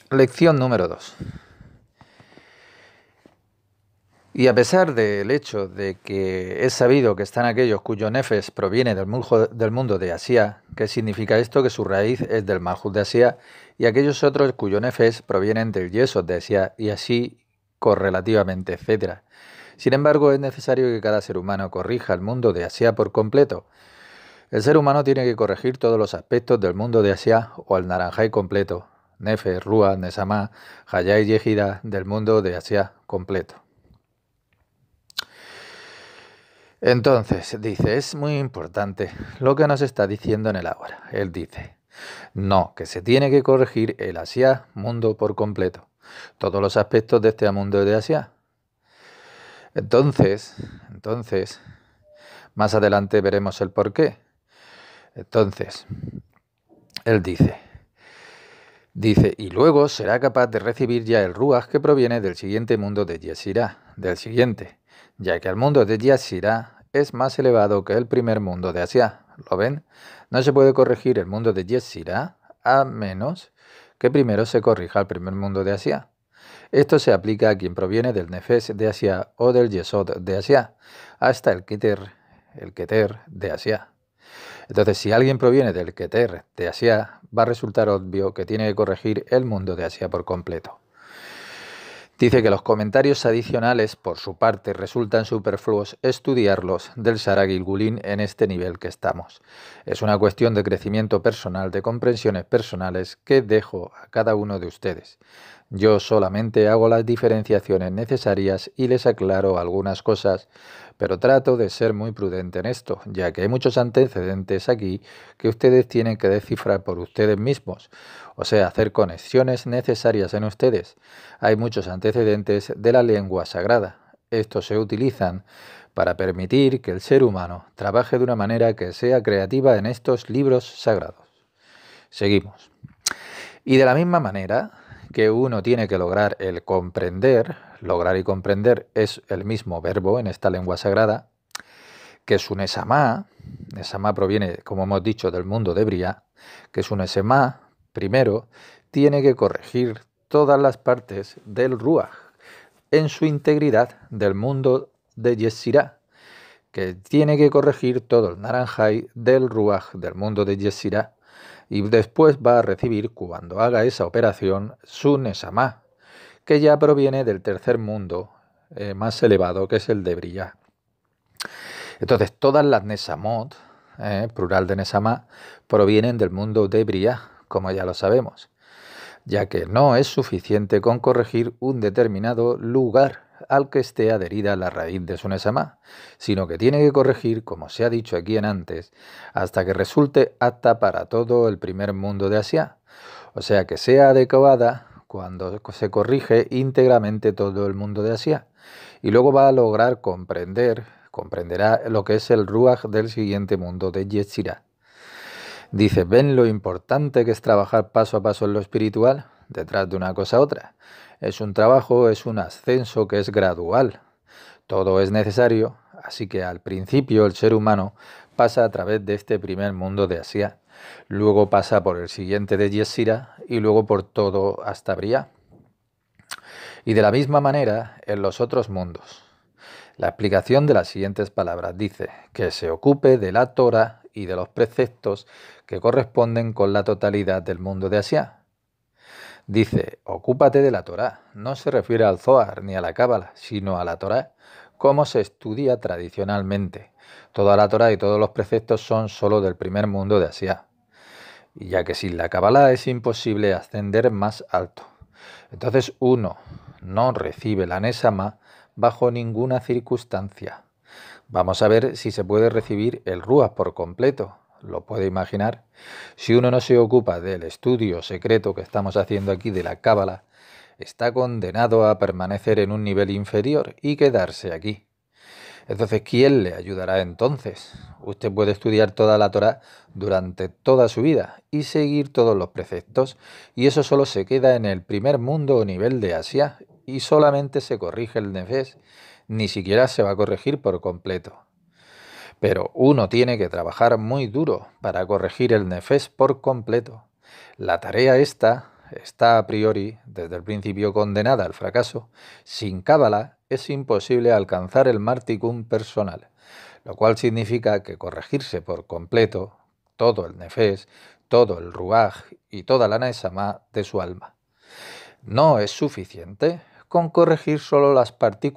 Lección número 2. Y a pesar del hecho de que es sabido que están aquellos cuyo nefes proviene del mundo de Asia, ¿qué significa esto? Que su raíz es del Malhut de Asia, y aquellos otros cuyo nefes provienen del Yesod de Asia, y así correlativamente, etc. Sin embargo, es necesario que cada ser humano corrija el mundo de Asia por completo. El ser humano tiene que corregir todos los aspectos del mundo de Asia o el Naranjai completo, Nefes, Ruach, Nesamá, Hayá y Yehida del mundo de Asia completo. Entonces, dice, es muy importante lo que nos está diciendo en el ahora. Él dice, no, que se tiene que corregir el Asia mundo por completo, todos los aspectos de este mundo de Asia. Entonces, más adelante veremos el porqué. Entonces, él dice, y luego será capaz de recibir ya el Ruach que proviene del siguiente mundo de Yesirá, del siguiente, ya que el mundo de Yesirá es más elevado que el primer mundo de Asia. ¿Lo ven? No se puede corregir el mundo de Yesirá a menos que primero se corrija el primer mundo de Asia. Esto se aplica a quien proviene del Nefes de Asia o del Yesod de Asia, hasta el Keter de Asia. Entonces, si alguien proviene del Keter de Asia, va a resultar obvio que tiene que corregir el mundo de Asia por completo. Dice que los comentarios adicionales, por su parte, resultan superfluos estudiarlos del Shara Gilgulin en este nivel que estamos. Es una cuestión de crecimiento personal, de comprensiones personales que dejo a cada uno de ustedes. Yo solamente hago las diferenciaciones necesarias y les aclaro algunas cosas, pero trato de ser muy prudente en esto, ya que hay muchos antecedentes aquí que ustedes tienen que descifrar por ustedes mismos, o sea, hacer conexiones necesarias en ustedes. Hay muchos antecedentes de la lengua sagrada. Estos se utilizan para permitir que el ser humano trabaje de una manera que sea creativa en estos libros sagrados. Seguimos. Y de la misma manera que uno tiene que lograr el comprender, lograr y comprender es el mismo verbo en esta lengua sagrada, que es un esamá. Esamá proviene, como hemos dicho, del mundo de Briá, que es un esamá, primero, tiene que corregir todas las partes del Ruach en su integridad del mundo de Yesirá, que tiene que corregir todo el Naranjai del Ruach del mundo de Yesirá, y después va a recibir, cuando haga esa operación, su Nesamá, que ya proviene del tercer mundo más elevado, que es el de Briá. Entonces, todas las Nesamot, plural de Nesamá, provienen del mundo de Briá, como ya lo sabemos, ya que no es suficiente con corregir un determinado lugar al que esté adherida la raíz de su Nesamá, sino que tiene que corregir, como se ha dicho aquí en antes, hasta que resulte apta para todo el primer mundo de Asia, o sea que sea adecuada cuando se corrige íntegramente todo el mundo de Asia, y luego va a lograr comprenderá lo que es el Ruach del siguiente mundo de Yetzirah. Dice, ¿ven lo importante que es trabajar paso a paso en lo espiritual? Detrás de una cosa a otra. Es un trabajo, es un ascenso que es gradual. Todo es necesario, así que al principio el ser humano pasa a través de este primer mundo de Asia, luego pasa por el siguiente de Yesira y luego por todo hasta Briá. Y de la misma manera en los otros mundos. La explicación de las siguientes palabras dice que se ocupe de la Torah y de los preceptos que corresponden con la totalidad del mundo de Asia. Dice, ocúpate de la Torah. No se refiere al Zohar ni a la Cábala, sino a la Torah, como se estudia tradicionalmente. Toda la Torah y todos los preceptos son solo del primer mundo de Asia, ya que sin la Cábala es imposible ascender más alto. Entonces uno no recibe la Nesama bajo ninguna circunstancia. Vamos a ver si se puede recibir el Ruach por completo. ¿Lo puede imaginar? Si uno no se ocupa del estudio secreto que estamos haciendo aquí de la Cábala, está condenado a permanecer en un nivel inferior y quedarse aquí. Entonces, ¿quién le ayudará entonces? Usted puede estudiar toda la Torá durante toda su vida y seguir todos los preceptos, y eso solo se queda en el primer mundo o nivel de Asia, y solamente se corrige el nefes, ni siquiera se va a corregir por completo. Pero uno tiene que trabajar muy duro para corregir el nefes por completo. La tarea esta está a priori, desde el principio, condenada al fracaso, sin cábala es imposible alcanzar el marticum personal, lo cual significa que corregirse por completo todo el nefes, todo el ruaj y toda la nesama de su alma. No es suficiente con corregir solo las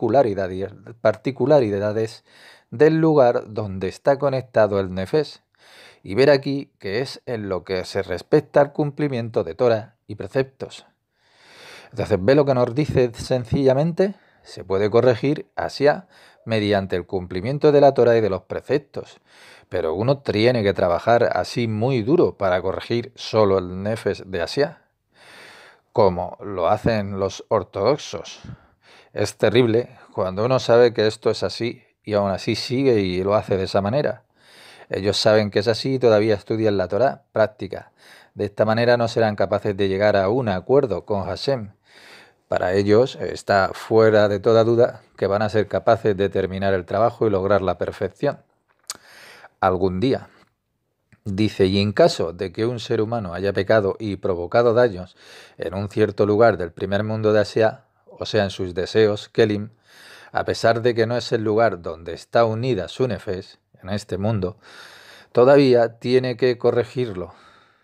particularidades del lugar donde está conectado el nefes, y ver aquí que es en lo que se respecta al cumplimiento de Torah y preceptos. Entonces, ¿ve lo que nos dice sencillamente? Se puede corregir Asia mediante el cumplimiento de la Torah y de los preceptos, pero uno tiene que trabajar así muy duro para corregir solo el nefes de Asia, como lo hacen los ortodoxos. Es terrible cuando uno sabe que esto es así y aún así sigue y lo hace de esa manera. Ellos saben que es así y todavía estudian la Torá práctica. De esta manera no serán capaces de llegar a un acuerdo con Hashem. Para ellos está fuera de toda duda que van a ser capaces de terminar el trabajo y lograr la perfección. Algún día. Dice, y en caso de que un ser humano haya pecado y provocado daños en un cierto lugar del primer mundo de Asia, o sea, en sus deseos, Kelim, a pesar de que no es el lugar donde está unida su nefes, en este mundo, todavía tiene que corregirlo.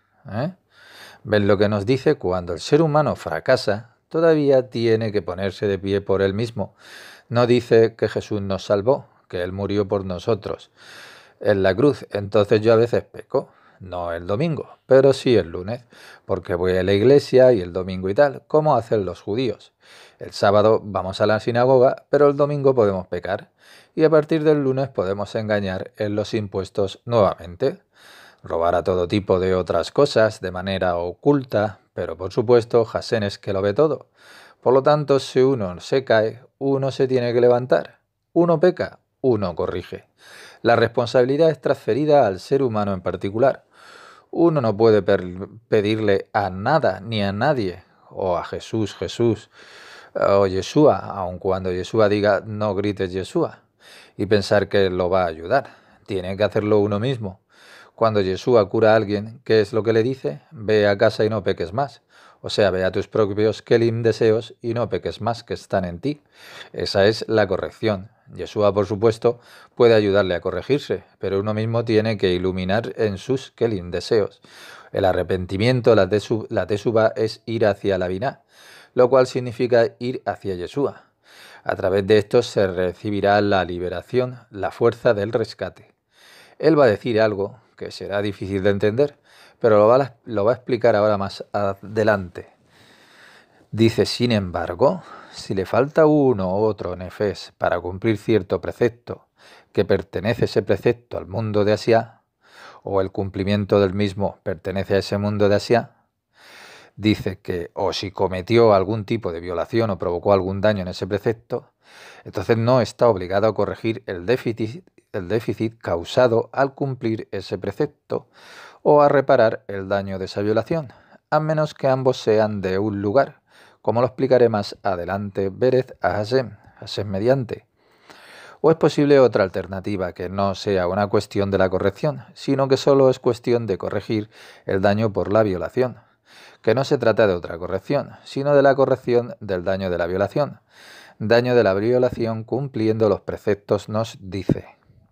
¿Ven lo que nos dice? Cuando el ser humano fracasa, todavía tiene que ponerse de pie por él mismo. No dice que Jesús nos salvó, que Él murió por nosotros en la cruz. Entonces yo a veces peco, no el domingo, pero sí el lunes, porque voy a la iglesia y el domingo y tal, como hacen los judíos. El sábado vamos a la sinagoga, pero el domingo podemos pecar. Y a partir del lunes podemos engañar en los impuestos nuevamente. Robar a todo tipo de otras cosas de manera oculta, pero por supuesto Hashem es que lo ve todo. Por lo tanto, si uno se cae, uno se tiene que levantar. Uno peca, uno corrige. La responsabilidad es transferida al ser humano en particular. Uno no puede pedirle a nada ni a nadie, o a Jesús, o Yeshua, aun cuando Yeshua diga no grites Yeshua, y pensar que lo va a ayudar. Tiene que hacerlo uno mismo. Cuando Yeshua cura a alguien, ¿qué es lo que le dice? Ve a casa y no peques más. O sea, ve a tus propios kelim deseos y no peques más que están en ti. Esa es la corrección. Yeshua, por supuesto, puede ayudarle a corregirse, pero uno mismo tiene que iluminar en sus kelim deseos. El arrepentimiento, la teshuva, es ir hacia la Binah, lo cual significa ir hacia Yeshua. A través de esto se recibirá la liberación, la fuerza del rescate. Él va a decir algo que será difícil de entender, pero lo va a explicar ahora más adelante. Dice, sin embargo, si le falta uno u otro nefes para cumplir cierto precepto, que pertenece ese precepto al mundo de Asia, o el cumplimiento del mismo pertenece a ese mundo de Asia, dice que, o si cometió algún tipo de violación o provocó algún daño en ese precepto, entonces no está obligado a corregir el déficit causado al cumplir ese precepto o a reparar el daño de esa violación, a menos que ambos sean de un lugar, como lo explicaré más adelante, Berez a Hashem mediante. ¿O es posible otra alternativa que no sea una cuestión de la corrección, sino que solo es cuestión de corregir el daño por la violación? Que no se trata de otra corrección, sino de la corrección del daño de la violación. Daño de la violación cumpliendo los preceptos nos dice.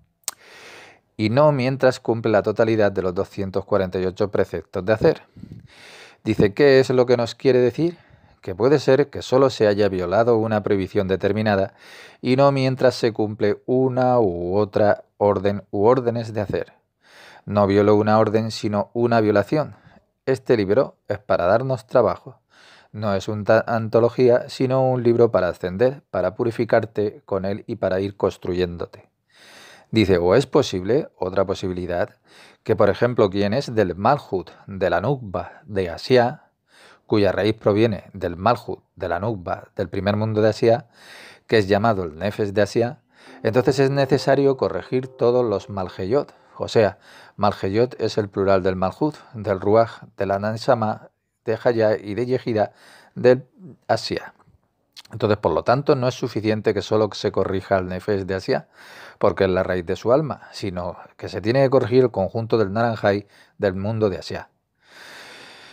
Y no mientras cumple la totalidad de los 248 preceptos de hacer. Dice, ¿qué es lo que nos quiere decir? Que puede ser que solo se haya violado una prohibición determinada y no mientras se cumple una u otra orden u órdenes de hacer. No violó una orden, sino una violación. Este libro es para darnos trabajo. No es una antología, sino un libro para ascender, para purificarte con él y para ir construyéndote. Dice, o es posible, otra posibilidad, que por ejemplo quien es del Malhut, de la Nukba, de Asia, cuya raíz proviene del Malhut, de la Nukba, del primer mundo de Asia, que es llamado el Nefes de Asia, entonces es necesario corregir todos los Malheyot. O sea, Malheyot es el plural del Malhut, del Ruaj, de la Neshama, de Haya y de Yehida del Asia. Entonces, por lo tanto, no es suficiente que solo se corrija el Nefes de Asia, porque es la raíz de su alma, sino que se tiene que corregir el conjunto del Naranjai del mundo de Asia.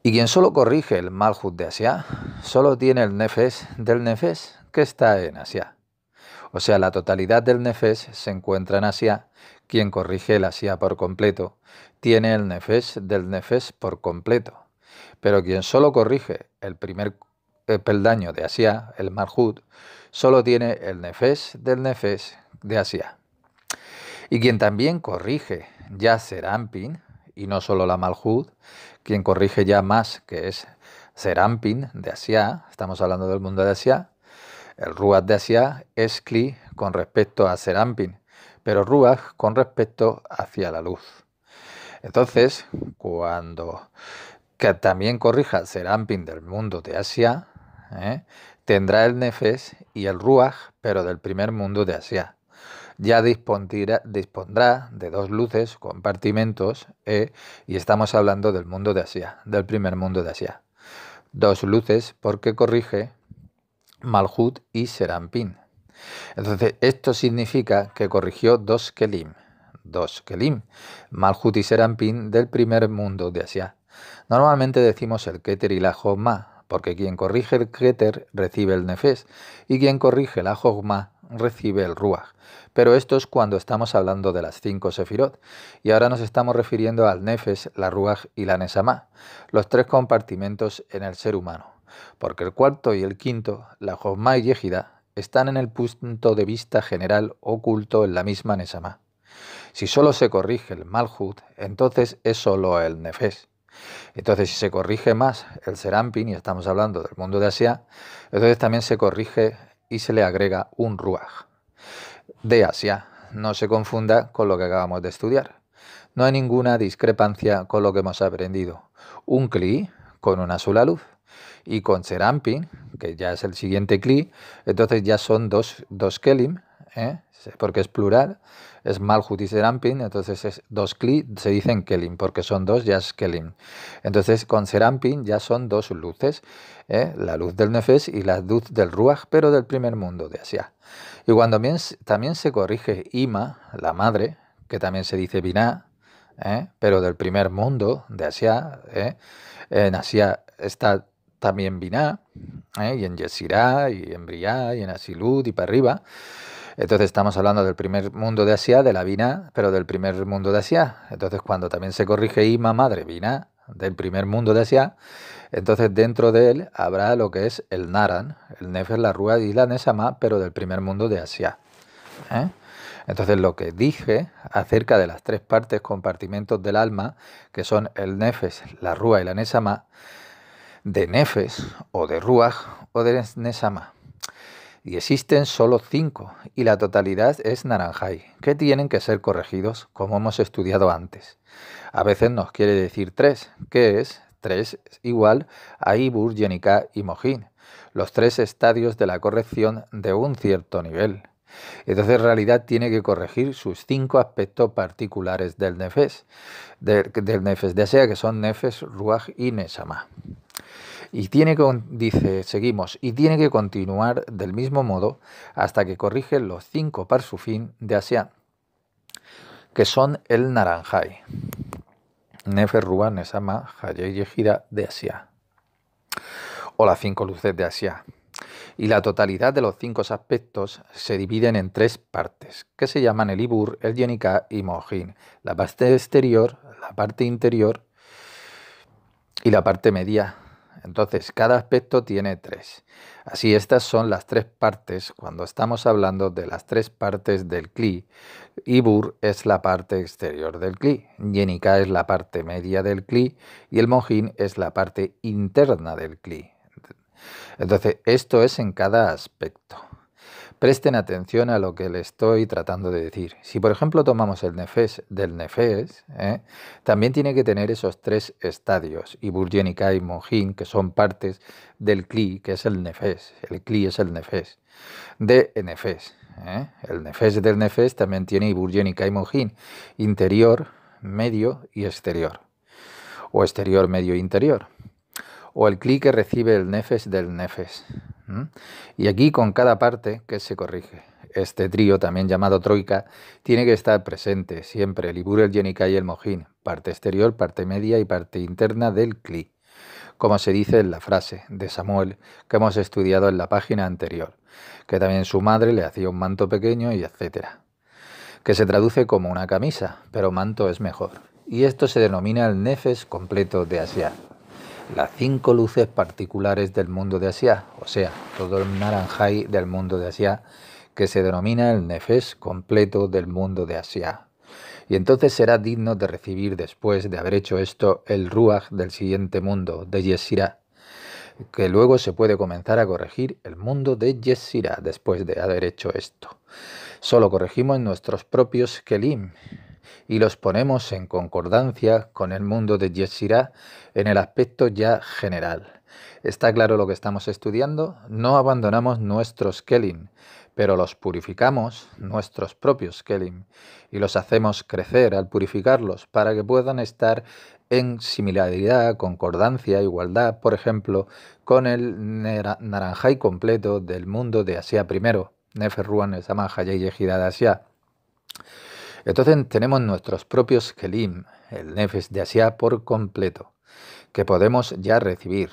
Y quien solo corrige el Malhut de Asia, solo tiene el Nefesh del Nefesh que está en Asia. O sea, la totalidad del Nefesh se encuentra en Asia. Quien corrige el Asia por completo tiene el Nefesh del Nefesh por completo. Pero quien solo corrige el primer peldaño de Asia, el Malhut, solo tiene el Nefesh del Nefesh de Asia. Y quien también corrige ya Serampin, y no solo la Malhut, quien corrige ya más, que es Serampin de Asia, estamos hablando del mundo de Asia, el Ruach de Asia es Kli con respecto a Serampin, pero Ruach con respecto hacia la luz. Entonces, cuando que también corrija Serampin del mundo de Asia, tendrá el Nefesh y el Ruach, pero del primer mundo de Asia. Ya dispondrá de dos luces, compartimentos, y estamos hablando del mundo de Asia, del primer mundo de Asia. Dos luces porque corrige Malhut y Serampin. Entonces, esto significa que corrigió dos Kelim, Malhut y Serampin del primer mundo de Asia. Normalmente decimos el Keter y la Jogma, porque quien corrige el Keter recibe el Nefesh y quien corrige la Jogma recibe el Ruach. Pero esto es cuando estamos hablando de las 5 Sefirot, y ahora nos estamos refiriendo al Nefesh, la Ruach y la Nesamá, los tres compartimentos en el ser humano, porque el cuarto y el quinto, la Jogma y Yehida, están en el punto de vista general oculto en la misma Nesamá. Si solo se corrige el Malhut, entonces es solo el Nefesh. Entonces, si se corrige más el Serampin, y estamos hablando del mundo de Asia, entonces también se corrige y se le agrega un Ruach de Asia. No se confunda con lo que acabamos de estudiar. No hay ninguna discrepancia con lo que hemos aprendido. Un Kli con una sola luz. Y con Serampin, que ya es el siguiente Kli, entonces ya son dos Kelim, porque es plural, es Malhut y Serampin, entonces es dos Kli, se dicen Kelim, porque son dos, ya es Kelim. Entonces con Serampin ya son dos luces, la luz del Nefesh y la luz del Ruach, pero del primer mundo de Asia. Y cuando también se corrige Ima, la madre, que también se dice Binah, pero del primer mundo de Asia, en Asia está también Binah, y en Yesirá, y en Briá, y en Asilut, y para arriba. Entonces estamos hablando del primer mundo de Asia, de la Binah, pero del primer mundo de Asia. Entonces cuando también se corrige Ima, madre, Binah, del primer mundo de Asia, entonces dentro de él habrá lo que es el Naran, el Nefesh, la Ruach y la Nesamá, pero del primer mundo de Asia. Entonces lo que dije acerca de las tres partes, compartimentos del alma, que son el Nefesh, la Ruach y la Nesamá, de Nefesh o de Ruach o de Nesamá. Y existen solo 5 y la totalidad es Naranjai, que tienen que ser corregidos como hemos estudiado antes. A veces nos quiere decir 3, que es 3 igual a Ibur, Yenika y Mohin, los 3 estadios de la corrección de un cierto nivel. Entonces en realidad tiene que corregir sus 5 aspectos particulares del Nefesh, del Nefesh de Asia, que son Nefesh, Ruach y Nesamá. Y dice, seguimos, y tiene que continuar del mismo modo hasta que corrige los 5 parsufín de Asia, que son el Naranjai, Nefesh, Ruach, Nesamá, Hayei y Yehida de Asia, o las 5 luces de Asia. Y la totalidad de los 5 aspectos se dividen en 3 partes, que se llaman el Ibur, el Yenika y Mohin, la parte exterior, la parte interior y la parte media. Entonces, cada aspecto tiene 3. Así, estas son las 3 partes cuando estamos hablando de las 3 partes del Kli. Ibur es la parte exterior del Kli, Yenika es la parte media del Kli y el Mohin es la parte interna del Kli. Entonces, esto es en cada aspecto. Presten atención a lo que le estoy tratando de decir. Si, por ejemplo, tomamos el Nefesh del Nefesh, también tiene que tener esos 3 estadios, Ibur, Yenika y Mohin, que son partes del Kli, que es el Nefesh. El Kli es el Nefesh de Nefesh. El Nefesh del Nefesh también tiene Ibur, Yenika y Mohin, interior, medio y exterior, o exterior, medio e interior. O el Kli que recibe el Nefesh del Nefesh. Y aquí con cada parte que se corrige. Este trío, también llamado troika, tiene que estar presente siempre el Ibur, el Yenika y el Mohin, parte exterior, parte media y parte interna del Kli. como se dice en la frase de Samuel que hemos estudiado en la página anterior, que también su madre le hacía un manto pequeño y etcétera, que se traduce como una camisa, pero manto es mejor. Y esto se denomina el Nefesh completo de Asia, las 5 luces particulares del mundo de Asia, o sea, todo el naranjai del mundo de Asia, que se denomina el Nefesh completo del mundo de Asia. Y entonces será digno de recibir, después de haber hecho esto, el Ruach del siguiente mundo, de Yesirá, que luego se puede comenzar a corregir el mundo de Yesirá después de haber hecho esto. Solo corregimos nuestros propios Kelim y los ponemos en concordancia con el mundo de Yesirá en el aspecto ya general. ¿Está claro lo que estamos estudiando? No abandonamos nuestros Kelim, pero los purificamos, nuestros propios Kelim, y los hacemos crecer al purificarlos para que puedan estar en similaridad, concordancia, igualdad, por ejemplo, con el naranjai completo del mundo de Asia primero, Nefer Ruach Nesama Hayei Yehida de Asia. Entonces tenemos nuestros propios Kelim, el Nefesh de Asia por completo, que podemos ya recibir.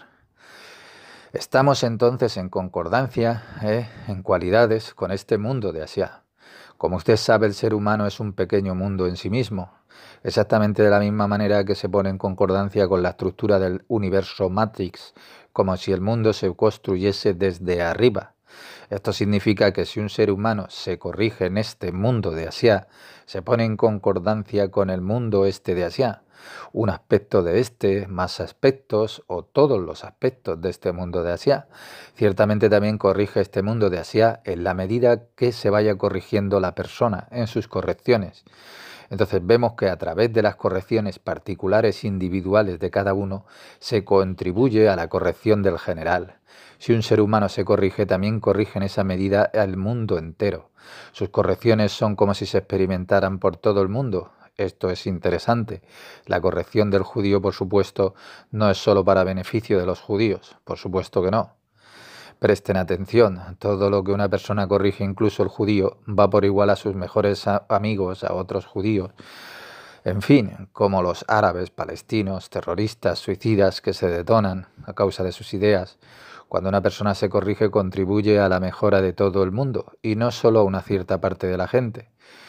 Estamos entonces en concordancia, en cualidades, con este mundo de Asia. Como usted sabe, el ser humano es un pequeño mundo en sí mismo, exactamente de la misma manera que se pone en concordancia con la estructura del universo Matrix, como si el mundo se construyese desde arriba. Esto significa que si un ser humano se corrige en este mundo de Asia, se pone en concordancia con el mundo este de Asia, un aspecto de este, más aspectos o todos los aspectos de este mundo de Asia, ciertamente también corrige este mundo de Asia en la medida que se vaya corrigiendo la persona en sus correcciones. Entonces vemos que a través de las correcciones particulares individuales de cada uno se contribuye a la corrección del general. Si un ser humano se corrige, también corrige en esa medida al mundo entero. Sus correcciones son como si se experimentaran por todo el mundo. Esto es interesante. La corrección del judío, por supuesto, no es solo para beneficio de los judíos, por supuesto que no. Presten atención, todo lo que una persona corrige, incluso el judío, va por igual a sus mejores amigos, a otros judíos. En fin, como los árabes, palestinos, terroristas, suicidas que se detonan a causa de sus ideas. Cuando una persona se corrige, contribuye a la mejora de todo el mundo, y no solo a una cierta parte de la gente.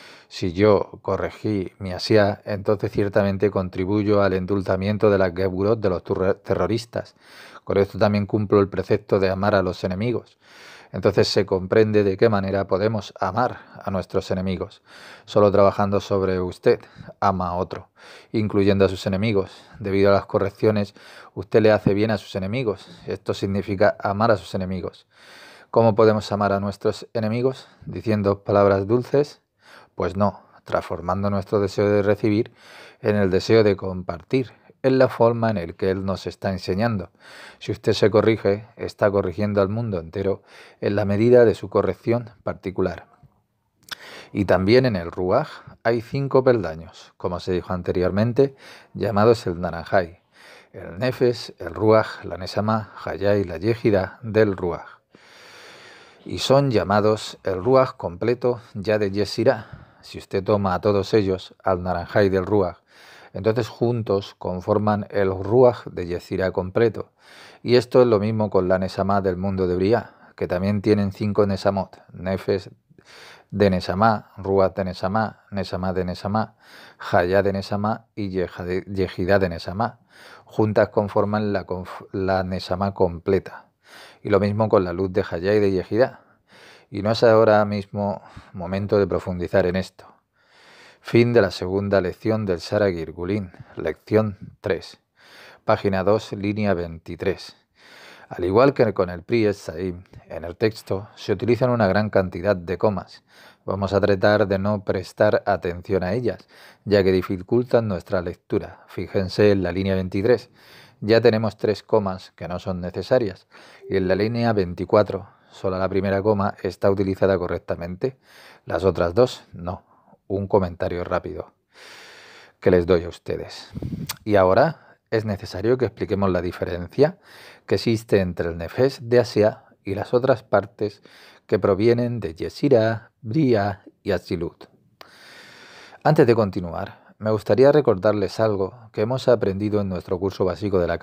Si yo corregí mi Asia, entonces ciertamente contribuyo al endulzamiento de las geburot de los terroristas. Con esto también cumplo el precepto de amar a los enemigos. Entonces se comprende de qué manera podemos amar a nuestros enemigos. Solo trabajando sobre usted, ama a otro, incluyendo a sus enemigos. Debido a las correcciones, usted le hace bien a sus enemigos. Esto significa amar a sus enemigos. ¿Cómo podemos amar a nuestros enemigos? ¿Diciendo palabras dulces? Pues no, transformando nuestro deseo de recibir en el deseo de compartir, en la forma en la que Él nos está enseñando. Si usted se corrige, está corrigiendo al mundo entero en la medida de su corrección particular. Y también en el Ruach hay 5 peldaños, como se dijo anteriormente, llamados el Naranjai, el Nefesh, el Ruach, la Nesama, Hayai y la Yehida del Ruach. Y son llamados el Ruach completo ya de Yesirá. Si usted toma a todos ellos al Naranjai del Ruach, entonces juntos conforman el Ruach de Yesirá completo. Y esto es lo mismo con la Nesama del mundo de Briá, que también tienen 5 Nesamot, Nefesh de Nesama, Ruach de Nesama, Nesama de Nesama, Hayá de Nesama y Yehidá de Nesama. Juntas conforman la Nesama completa. Y lo mismo con la luz de Hayá y de Yehidá. Y no es ahora mismo momento de profundizar en esto. Fin de la segunda lección del Sara Girgulin, lección 3, página 2, línea 23. Al igual que con el Pri Saim, en el texto se utilizan una gran cantidad de comas. Vamos a tratar de no prestar atención a ellas, ya que dificultan nuestra lectura. Fíjense en la línea 23. Ya tenemos 3 comas que no son necesarias, y en la línea 24, solo la primera coma está utilizada correctamente, las otras 2 no. Un comentario rápido que les doy a ustedes. Y ahora es necesario que expliquemos la diferencia que existe entre el Nefesh de Asia y las otras partes que provienen de Yesirá, Briá y Atzilut. Antes de continuar, me gustaría recordarles algo que hemos aprendido en nuestro curso básico de la Kabbalah,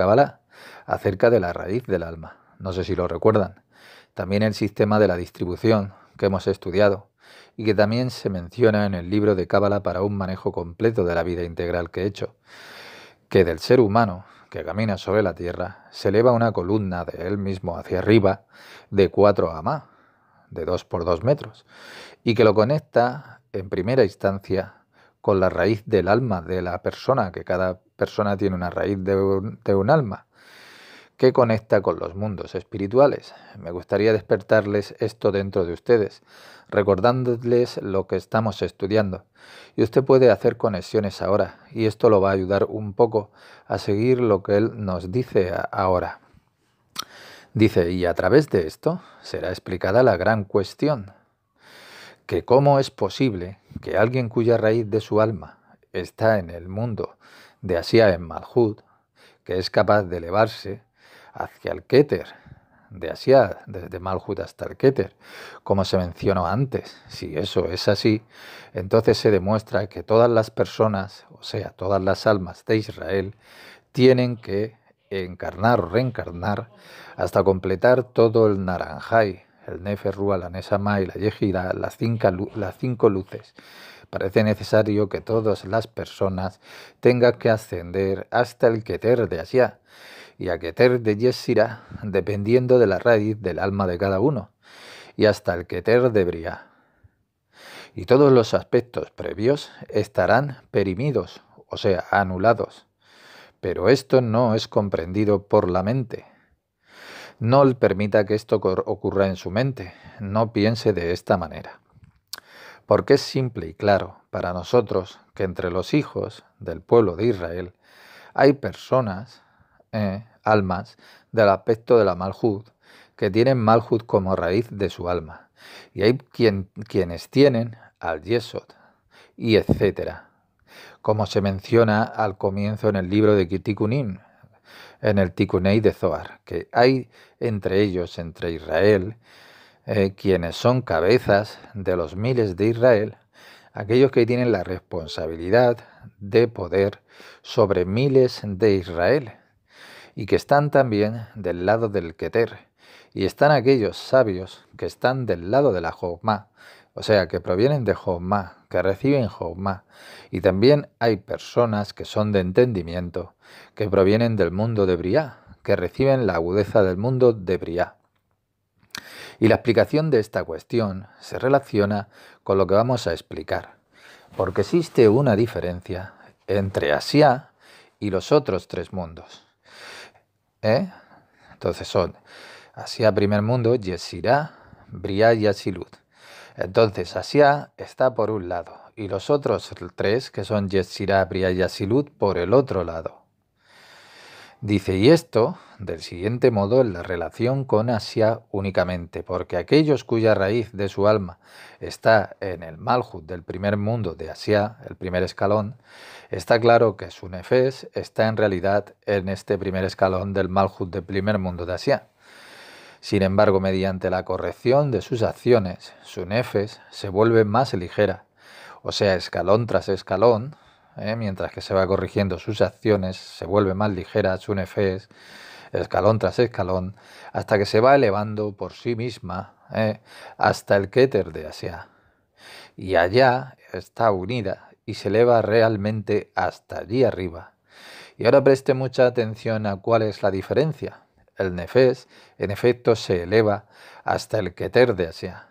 acerca de la raíz del alma. No sé si lo recuerdan. También el sistema de la distribución que hemos estudiado y que también se menciona en el libro de Cábala para un manejo completo de la vida integral que he hecho, que del ser humano que camina sobre la tierra se eleva una columna de él mismo hacia arriba de 4 amá, de 2 por 2 metros, y que lo conecta en primera instancia con la raíz del alma de la persona, que cada persona tiene una raíz de un alma, que conecta con los mundos espirituales. Me gustaría despertarles esto dentro de ustedes, recordándoles lo que estamos estudiando. Y usted puede hacer conexiones ahora, y esto lo va a ayudar un poco a seguir lo que él nos dice ahora. Dice, y a través de esto será explicada la gran cuestión, que cómo es posible que alguien cuya raíz de su alma está en el mundo de Asia en Malhut, que es capaz de elevarse hacia el Keter, de Asia, desde Malhut hasta el Keter, como se mencionó antes. Si eso es así, entonces se demuestra que todas las personas, o sea, todas las almas de Israel, tienen que encarnar o reencarnar hasta completar todo el Naranjai, el Nefer, Ruach, la Neshama y la Yejira, las 5 luces. Parece necesario que todas las personas tengan que ascender hasta el Keter de Asia y a Keter de Yesira, dependiendo de la raíz del alma de cada uno, y hasta el Keter de Briá. Y todos los aspectos previos estarán perimidos, o sea, anulados. Pero esto no es comprendido por la mente. No le permita que esto ocurra en su mente. No piense de esta manera. Porque es simple y claro para nosotros que entre los hijos del pueblo de Israel hay personas, almas, del aspecto de la Malhut, que tienen Malhut como raíz de su alma. Y hay quienes tienen al Yesod, y etcétera. Como se menciona al comienzo en el libro de Tikkunim, en el Tikkunei de Zohar, que hay entre ellos, entre Israel, quienes son cabezas de los miles de Israel, aquellos que tienen la responsabilidad de poder sobre miles de Israel, y que están también del lado del Keter, y están aquellos sabios que están del lado de la Jochma, o sea, que provienen de Jochma, que reciben Jochma, y también hay personas que son de entendimiento, que provienen del mundo de Briá, que reciben la agudeza del mundo de Briá. Y la explicación de esta cuestión se relaciona con lo que vamos a explicar, porque existe una diferencia entre Asia y los otros 3 mundos. Entonces son Asia primer mundo, Yesirá, Briá y Asilut. Entonces Asia está por un lado y los otros 3, que son Yesirá, Briá y Asilut, por el otro lado. Dice, y esto del siguiente modo en la relación con Asia únicamente, porque aquellos cuya raíz de su alma está en el Malhut del primer mundo de Asia, el primer escalón, está claro que su Nefes está en realidad en este primer escalón del Malhut del primer mundo de Asia. Sin embargo, mediante la corrección de sus acciones, su Nefes se vuelve más ligera, o sea, escalón tras escalón, mientras que se va corrigiendo sus acciones, se vuelve más ligera su Nefes, escalón tras escalón, hasta que se va elevando por sí misma hasta el Keter de Asia. Y allá está unida y se eleva realmente hasta allí arriba. Y ahora preste mucha atención a cuál es la diferencia. El Nefes, en efecto, se eleva hasta el Keter de Asia.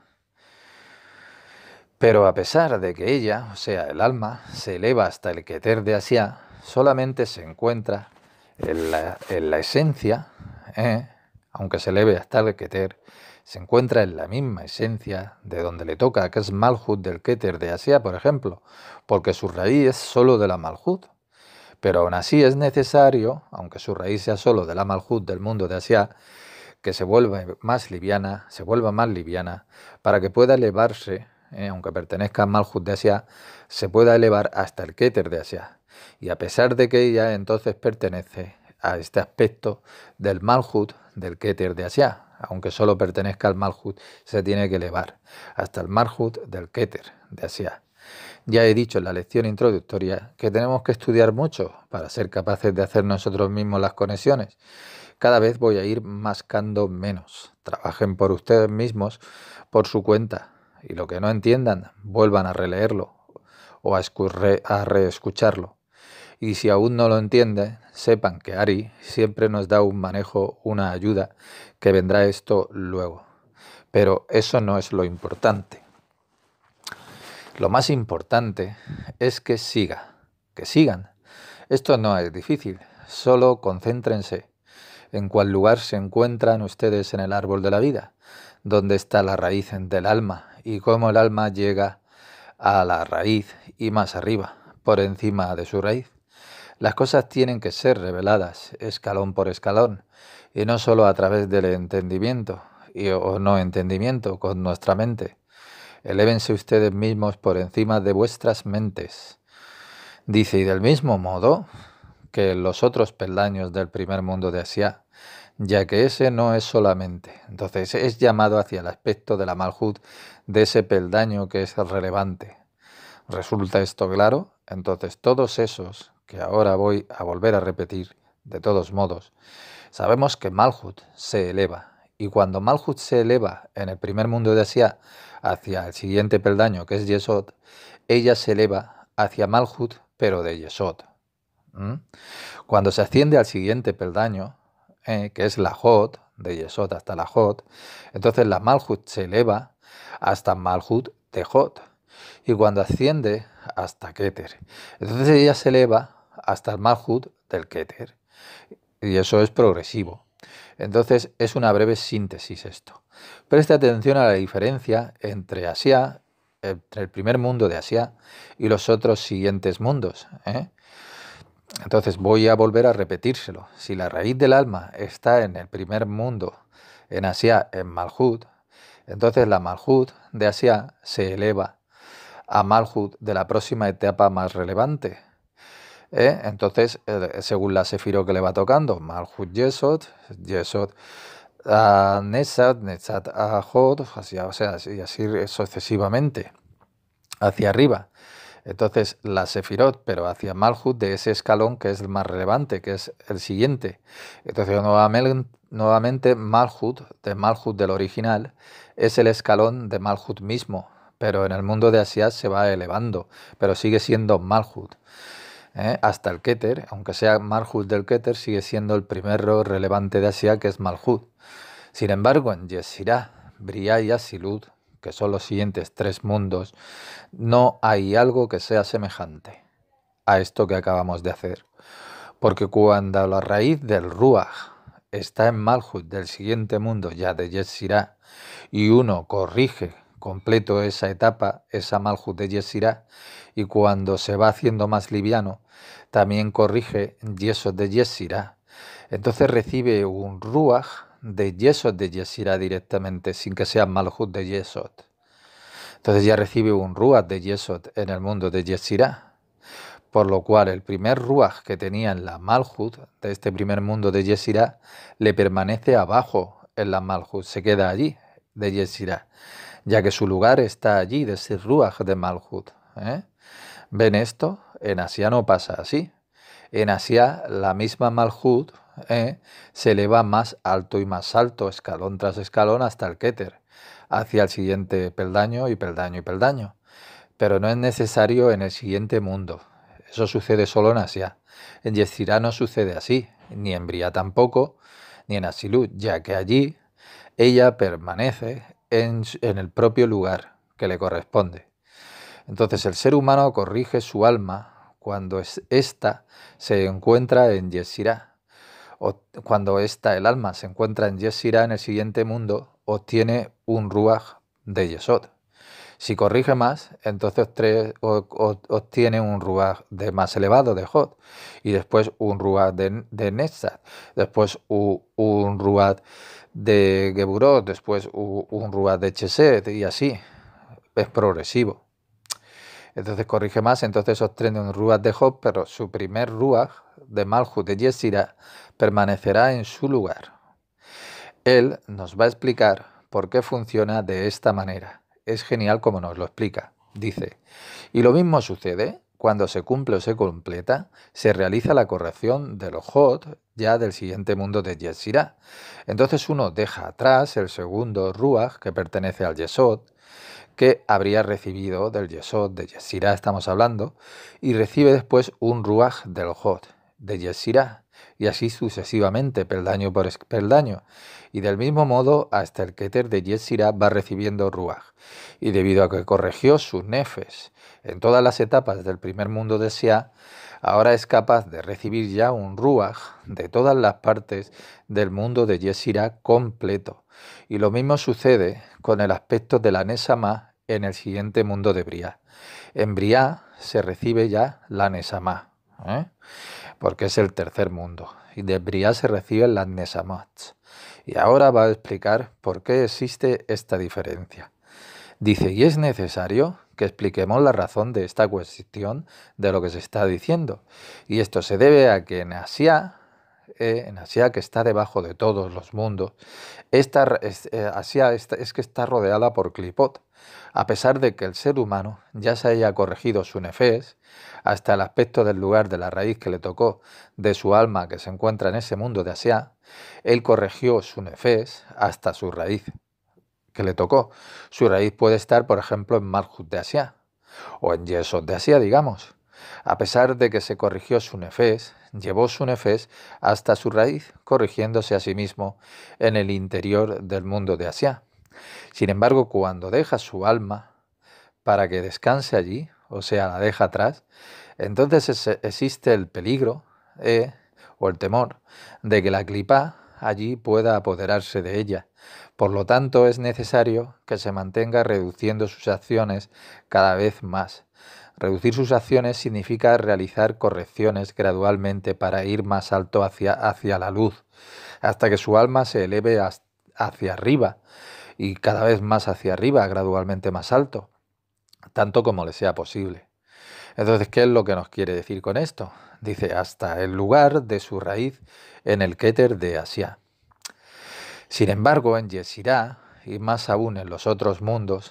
Pero a pesar de que ella, o sea, el alma, se eleva hasta el Keter de Asia, solamente se encuentra en la esencia, aunque se eleve hasta el Keter, se encuentra en la misma esencia de donde le toca, que es Malhut del Keter de Asia, por ejemplo, porque su raíz es solo de la Malhut. Pero aún así es necesario, aunque su raíz sea solo de la Malhut del mundo de Asia, que se vuelva más liviana, para que pueda elevarse, aunque pertenezca al Malhut de Asia, se pueda elevar hasta el Keter de Asia. Y a pesar de que ella entonces pertenece a este aspecto del Malhut del Keter de Asia, aunque solo pertenezca al Malhut, se tiene que elevar hasta el Malhut del Keter de Asia. Ya he dicho en la lección introductoria que tenemos que estudiar mucho para ser capaces de hacer nosotros mismos las conexiones. Cada vez voy a ir mascando menos. Trabajen por ustedes mismos, por su cuenta. Y lo que no entiendan, vuelvan a releerlo o a reescucharlo. Y si aún no lo entienden, sepan que Ari siempre nos da un manejo, una ayuda, que vendrá esto luego. Pero eso no es lo importante. Lo más importante es que sigan. Esto no es difícil, solo concéntrense en cuál lugar se encuentran ustedes en el árbol de la vida, dónde está la raíz del alma y cómo el alma llega a la raíz y más arriba, por encima de su raíz. Las cosas tienen que ser reveladas escalón por escalón y no solo a través del entendimiento o no entendimiento con nuestra mente. Elévense ustedes mismos por encima de vuestras mentes. Dice, y del mismo modo que los otros peldaños del primer mundo de Asia, ya que ese no es solamente. Entonces es llamado hacia el aspecto de la Malhut de ese peldaño que es relevante. ¿Resulta esto claro? Entonces todos esos que ahora voy a volver a repetir, de todos modos, sabemos que Malhut se eleva. Y cuando Malhut se eleva en el primer mundo de Asia hacia el siguiente peldaño, que es Yesod, ella se eleva hacia Malhut, pero de Yesod. Cuando se asciende al siguiente peldaño, que es la Hod, de Yesod hasta la Hod, entonces la Malhut se eleva hasta Malhut de Hod. Y cuando asciende hasta Keter, entonces ella se eleva hasta el Malhut del Keter. Y eso es progresivo. Entonces es una breve síntesis esto. Preste atención a la diferencia entre Asia, entre el primer mundo de Asia y los otros siguientes mundos. Entonces voy a volver a repetírselo. Si la raíz del alma está en el primer mundo, en Asia, en Malhut, entonces la Malhut de Asia se eleva a Malhut de la próxima etapa más relevante. Entonces, según la sefiro que le va tocando, Malhut Yesod, Yesod a Netzat, Netzat a Hod, y así sucesivamente, hacia arriba. Entonces, la sefirot, pero hacia Malhut de ese escalón que es el más relevante, que es el siguiente. Entonces, nuevamente Malhut, de Malhut del original, es el escalón de Malhut mismo, pero en el mundo de Asia se va elevando, pero sigue siendo Malhut. Hasta el Keter, aunque sea Malhut del Keter, sigue siendo el primero relevante de Asia, que es Malhut. Sin embargo, en Yesirá, Briá y Asilut, que son los siguientes tres mundos, no hay algo que sea semejante a esto que acabamos de hacer. Porque cuando la raíz del Ruach está en Malhut del siguiente mundo, ya de Yesirá, y uno corrige completo esa etapa, esa Malhut de Yesirá, y cuando se va haciendo más liviano, también corrige Yesod de Yesirá. Entonces recibe un Ruach de Yesod de Yesirá directamente, sin que sea Malhut de Yesod. Entonces ya recibe un Ruach de Yesod en el mundo de Yesirá. Por lo cual el primer Ruach que tenía en la Malhut, de este primer mundo de Yesirá, le permanece abajo en la Malhut, se queda allí, de Yesirá, ya que su lugar está allí, de ese Ruach de Malhut. ¿Ven esto? En Asia no pasa así. En Asia la misma Malhut se eleva más alto y más alto, escalón tras escalón, hasta el Keter, hacia el siguiente peldaño y peldaño y peldaño. Pero no es necesario en el siguiente mundo. Eso sucede solo en Asia. En Yesirá no sucede así, ni en Briá tampoco, ni en Asilut, ya que allí ella permanece en el propio lugar que le corresponde. Entonces el ser humano corrige su alma cuando ésta se encuentra en Yesirá. O cuando el alma se encuentra en Yesirá, en el siguiente mundo, obtiene un Ruach de Yesod. Si corrige más, entonces obtiene un Ruach de más elevado, de Hod, y después un Ruach de Netzat, después un Ruach de Geburot, después un Ruach de Chesed, y así. Es progresivo. Entonces corrige más, entonces obtiene un Ruach de Hod, pero su primer Ruach de Malhut de Yesirá permanecerá en su lugar. Él nos va a explicar por qué funciona de esta manera. Es genial como nos lo explica. Dice, y lo mismo sucede cuando se cumple o se completa, se realiza la corrección de los Hod ya del siguiente mundo de Yetzirah. Entonces uno deja atrás el segundo Ruach, que pertenece al Yesod, que habría recibido del Yesod, de Yetzirah estamos hablando, y recibe después un Ruach del Hod, de Yetzirah, y así sucesivamente, peldaño por peldaño. Y del mismo modo, hasta el Keter de Yetzirah va recibiendo Ruach. Y debido a que corrigió sus nefes en todas las etapas del primer mundo de Sia, ahora es capaz de recibir ya un Ruach de todas las partes del mundo de Yetzirah completo. Y lo mismo sucede con el aspecto de la Nesama en el siguiente mundo de Briah. En Briah se recibe ya la Nesama, porque es el tercer mundo, y de Briah se reciben las Nesamats. Y ahora va a explicar por qué existe esta diferencia. Dice, y es necesario que expliquemos la razón de esta cuestión de lo que se está diciendo. Y esto se debe a que en Asia, que está debajo de todos los mundos, Asia es que está rodeada por Klipot. A pesar de que el ser humano ya se haya corregido su nefes, hasta el aspecto del lugar de la raíz que le tocó de su alma que se encuentra en ese mundo de Asia, él corrigió su nefes hasta su raíz que le tocó. Su raíz puede estar, por ejemplo, en Malhut de Asia, o en Yesod de Asia, digamos. A pesar de que se corrigió su nefes, llevó su nefes hasta su raíz, corrigiéndose a sí mismo en el interior del mundo de Asia. Sin embargo, cuando deja su alma para que descanse allí, o sea, la deja atrás, entonces existe el peligro o el temor de que la clipá allí pueda apoderarse de ella. Por lo tanto, es necesario que se mantenga reduciendo sus acciones cada vez más. Reducir sus acciones significa realizar correcciones gradualmente para ir más alto hacia la luz, hasta que su alma se eleve hacia arriba, y cada vez más hacia arriba, gradualmente más alto, tanto como le sea posible. Entonces, ¿qué es lo que nos quiere decir con esto? Dice, hasta el lugar de su raíz en el Keter de Asia. Sin embargo, en Yetzirah, y más aún en los otros mundos,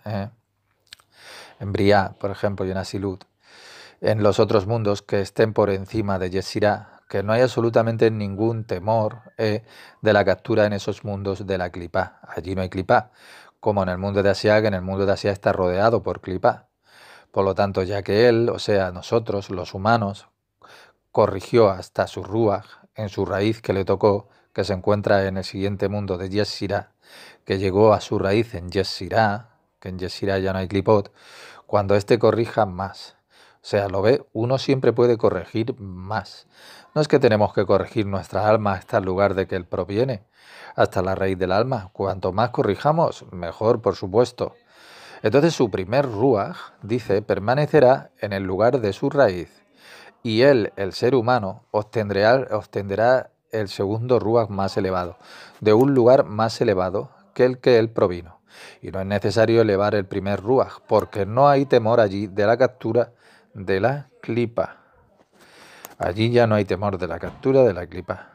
en Briah, por ejemplo, y en Asilut, en los otros mundos que estén por encima de Yetzirah, que no hay absolutamente ningún temor de la captura en esos mundos de la clipá. Allí no hay clipá, como en el mundo de Asia, que en el mundo de Asia está rodeado por clipá. Por lo tanto, ya que él, o sea, nosotros, los humanos, corrigió hasta su ruach, en su raíz que le tocó, que se encuentra en el siguiente mundo de Yetzirah, que llegó a su raíz en Yetzirah, que en Yetzirah ya no hay clipot, cuando éste corrija más. O sea, lo ve, uno siempre puede corregir más. No es que tenemos que corregir nuestra alma hasta el lugar de que él proviene, hasta la raíz del alma. Cuanto más corrijamos, mejor, por supuesto. Entonces su primer ruach, dice, permanecerá en el lugar de su raíz, y él, el ser humano, obtendrá el segundo ruach más elevado, de un lugar más elevado que el que él provino. Y no es necesario elevar el primer ruach, porque no hay temor allí de la captura de la clipa. Allí ya no hay temor de la captura de la clipa.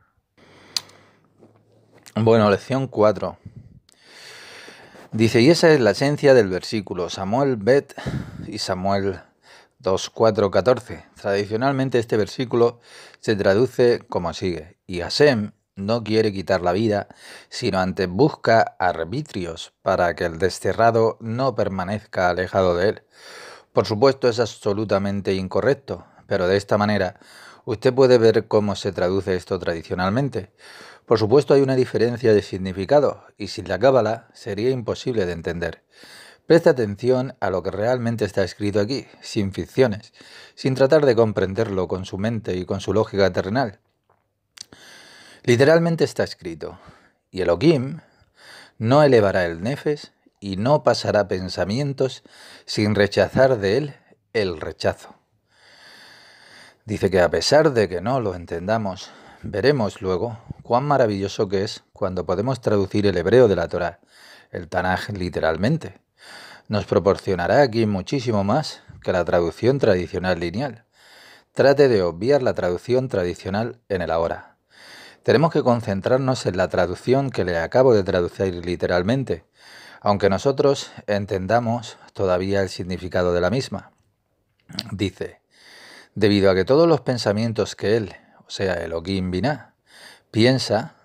Bueno, lección 4. Dice, y esa es la esencia del versículo Samuel Bet y Samuel 2:4-14. Tradicionalmente este versículo se traduce como sigue: y Hashem no quiere quitar la vida, sino antes busca arbitrios para que el desterrado no permanezca alejado de él. Por supuesto, es absolutamente incorrecto, pero de esta manera usted puede ver cómo se traduce esto tradicionalmente. Por supuesto, hay una diferencia de significado, y sin la cábala sería imposible de entender. Preste atención a lo que realmente está escrito aquí, sin ficciones, sin tratar de comprenderlo con su mente y con su lógica terrenal. Literalmente está escrito, y Elohim no elevará el nefes y no pasará pensamientos sin rechazar de él el rechazo. Dice que a pesar de que no lo entendamos, veremos luego cuán maravilloso que es cuando podemos traducir el hebreo de la Torá, el Tanaj literalmente. Nos proporcionará aquí muchísimo más que la traducción tradicional lineal. Trate de obviar la traducción tradicional en el ahora. Tenemos que concentrarnos en la traducción que le acabo de traducir literalmente. aunque nosotros entendamos todavía el significado de la misma. Dice, debido a que todos los pensamientos que él, o sea, Elohim Binah, piensa,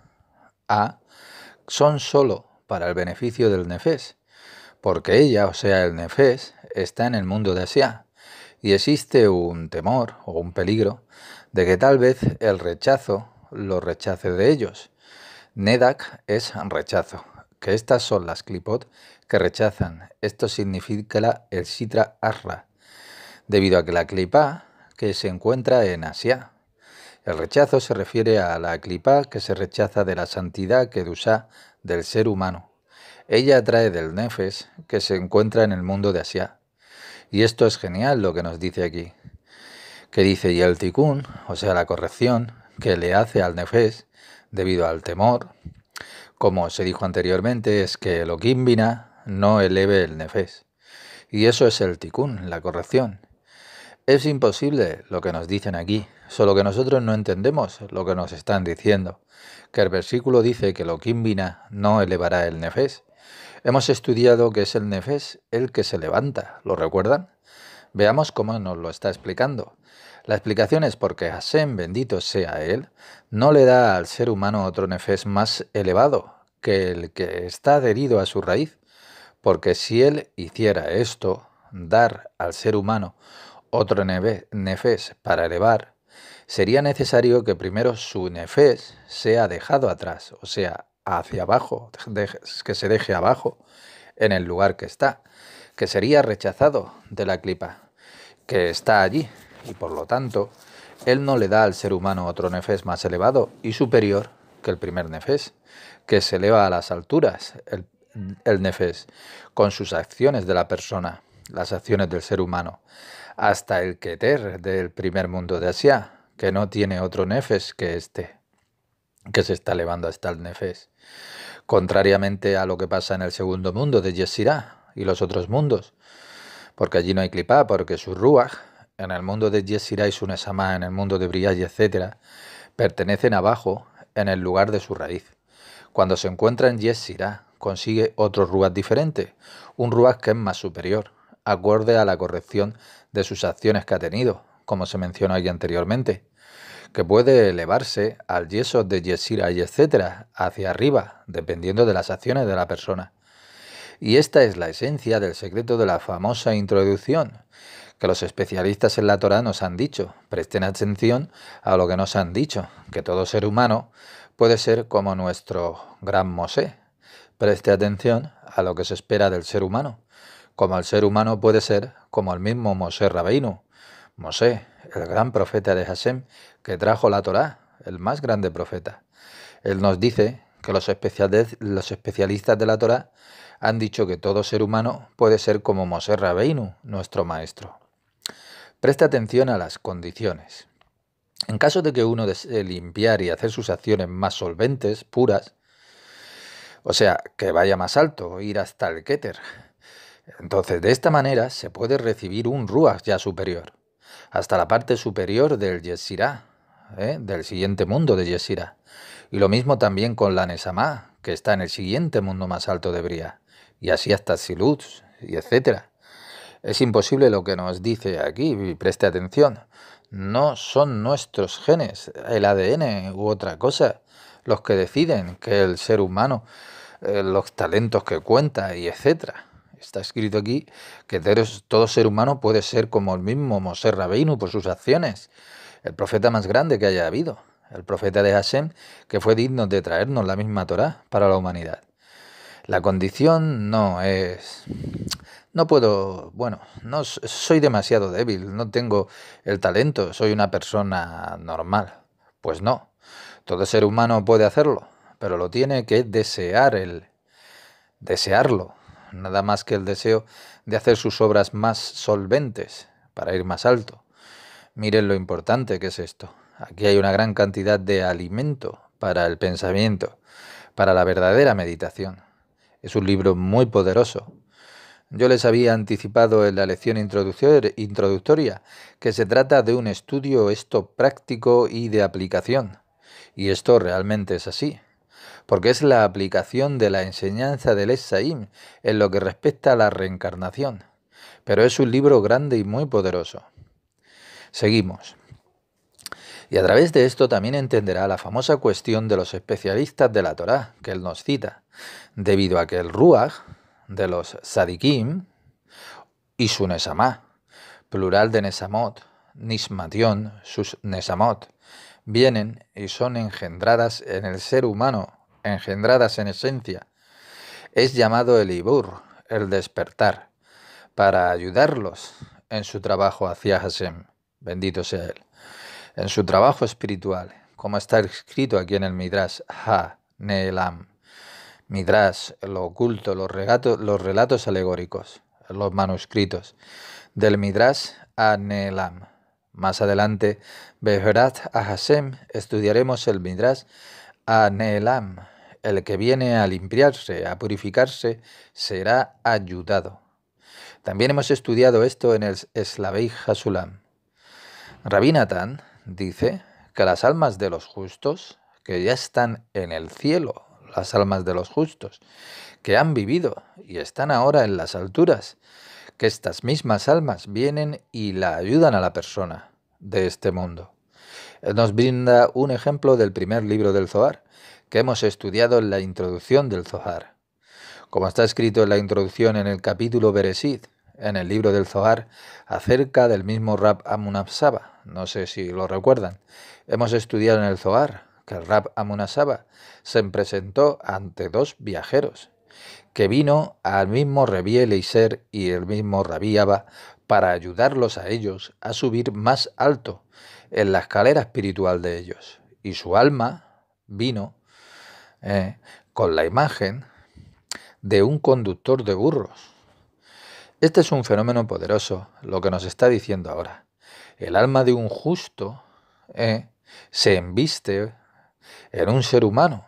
son sólo para el beneficio del Nefesh, porque ella, o sea, el Nefesh, está en el mundo de Asiá, y existe un temor o un peligro de que tal vez el rechazo lo rechace de ellos. Nedak es rechazo, que estas son las klipot que rechazan. Esto significa el Sitra Arra, debido a que la clipá que se encuentra en Asia. El rechazo se refiere a la clipá que se rechaza de la santidad Kedushá del ser humano. Ella trae del Nefesh que se encuentra en el mundo de Asia. Y esto es genial lo que nos dice aquí. Que dice, y el tikkun, o sea, la corrección que le hace al Nefesh debido al temor, como se dijo anteriormente, es que Elohim Binah no eleve el Nefesh. Y eso es el tikkun, la corrección. Es imposible lo que nos dicen aquí, solo que nosotros no entendemos lo que nos están diciendo, que el versículo dice que Elohim Binah no elevará el Nefesh. Hemos estudiado que es el Nefesh el que se levanta, ¿lo recuerdan? Veamos cómo nos lo está explicando. La explicación es porque Hashem, bendito sea Él, no le da al ser humano otro Nefesh más elevado que el que está adherido a su raíz, porque si Él hiciera esto, dar al ser humano otro Nefesh para elevar, sería necesario que primero su Nefesh sea dejado atrás, o sea, hacia abajo, que se deje abajo, en el lugar que está, que sería rechazado de la clipa, que está allí, y por lo tanto, él no le da al ser humano otro Nefesh más elevado y superior que el primer Nefesh, que se eleva a las alturas, el Nefesh, con sus acciones de la persona, las acciones del ser humano, hasta el Keter del primer mundo de Asia, que no tiene otro Nefesh que este, que se está elevando hasta el Nefesh. Contrariamente a lo que pasa en el segundo mundo de Yesirá y los otros mundos, porque allí no hay clipá, porque su Ruach, en el mundo de Yesirá y su Nesamá, en el mundo de Briah, etc., pertenecen abajo, en el lugar de su raíz. Cuando se encuentra en Yesirá, consigue otro Ruach diferente, un Ruach que es más superior, acorde a la corrección de sus acciones que ha tenido, como se mencionó aquí anteriormente, que puede elevarse al yeso de Yesirá y etcétera, hacia arriba, dependiendo de las acciones de la persona. Y esta es la esencia del secreto de la famosa introducción, que los especialistas en la Torá nos han dicho. Presten atención a lo que nos han dicho, que todo ser humano puede ser como nuestro gran Mosé. Preste atención a lo que se espera del ser humano, como el ser humano puede ser como el mismo Mosé Rabeinu. Mosé, el gran profeta de Hashem, que trajo la Torá, el más grande profeta. Él nos dice que los especialistas de la Torá han dicho que todo ser humano puede ser como Mosé Rabeinu, nuestro maestro. Presta atención a las condiciones. En caso de que uno desee limpiar y hacer sus acciones más solventes, puras, o sea, que vaya más alto, ir hasta el Keter, entonces de esta manera se puede recibir un Ruach ya superior, hasta la parte superior del Yesirá, del siguiente mundo de Yesirá. Y lo mismo también con la Nesamá, que está en el siguiente mundo más alto de Briah, y así hasta Silut, y etcétera. Es imposible lo que nos dice aquí, y preste atención. No son nuestros genes, el ADN u otra cosa, los que deciden que el ser humano, los talentos que cuenta y etcétera. Está escrito aquí que todo ser humano puede ser como el mismo Mosé Rabeinu por sus acciones, el profeta más grande que haya habido, el profeta de Hashem, que fue digno de traernos la misma Torá para la humanidad. La condición no es... No puedo... Bueno, no soy demasiado débil, no tengo el talento, soy una persona normal. Pues no, todo ser humano puede hacerlo, pero lo tiene que desearlo. Nada más que el deseo de hacer sus obras más solventes, para ir más alto. Miren lo importante que es esto. Aquí hay una gran cantidad de alimento para el pensamiento, para la verdadera meditación. Es un libro muy poderoso. Yo les había anticipado en la lección introductoria que se trata de un estudio práctico y de aplicación. Y esto realmente es así. porque es la aplicación de la enseñanza del Es-Saim en lo que respecta a la reencarnación. Pero es un libro grande y muy poderoso. Seguimos. Y a través de esto también entenderá la famosa cuestión de los especialistas de la Torá, que él nos cita, debido a que el Ruach de los Sadikim y su Nesamá, plural de Nesamot, Nismatión, sus Nesamot, vienen y son engendradas en el ser humano, engendradas en esencia. Es llamado el Ibur, el despertar, para ayudarlos en su trabajo hacia Hashem, bendito sea él. En su trabajo espiritual, como está escrito aquí en el Midrash Ha-Ne'elam. Midrash, lo oculto, los relatos alegóricos, los manuscritos del Midrash Ha-Ne'elam. Más adelante, Beherat a Hashem, estudiaremos el Midrash Ha-Ne'elam. El que viene a limpiarse, a purificarse, será ayudado. También hemos estudiado esto en el Slavei Hasulam. Rabbi Natán dice que las almas de los justos, que ya están en el cielo, las almas de los justos, que han vivido y están ahora en las alturas, que estas mismas almas vienen y la ayudan a la persona de este mundo. Él nos brinda un ejemplo del primer libro del Zohar, que hemos estudiado en la introducción del Zohar. Como está escrito en la introducción en el capítulo Bereshit, en el libro del Zohar, acerca del mismo Rab Amunasaba. No sé si lo recuerdan. Hemos estudiado en el Zohar que el Rab Amunasaba se presentó ante dos viajeros, que vino al mismo Rabbi Eliezer y el mismo Rabbi Abba para ayudarlos a ellos a subir más alto en la escalera espiritual de ellos. Y su alma vino con la imagen de un conductor de burros. Este es un fenómeno poderoso, lo que nos está diciendo ahora. El alma de un justo se embiste en un ser humano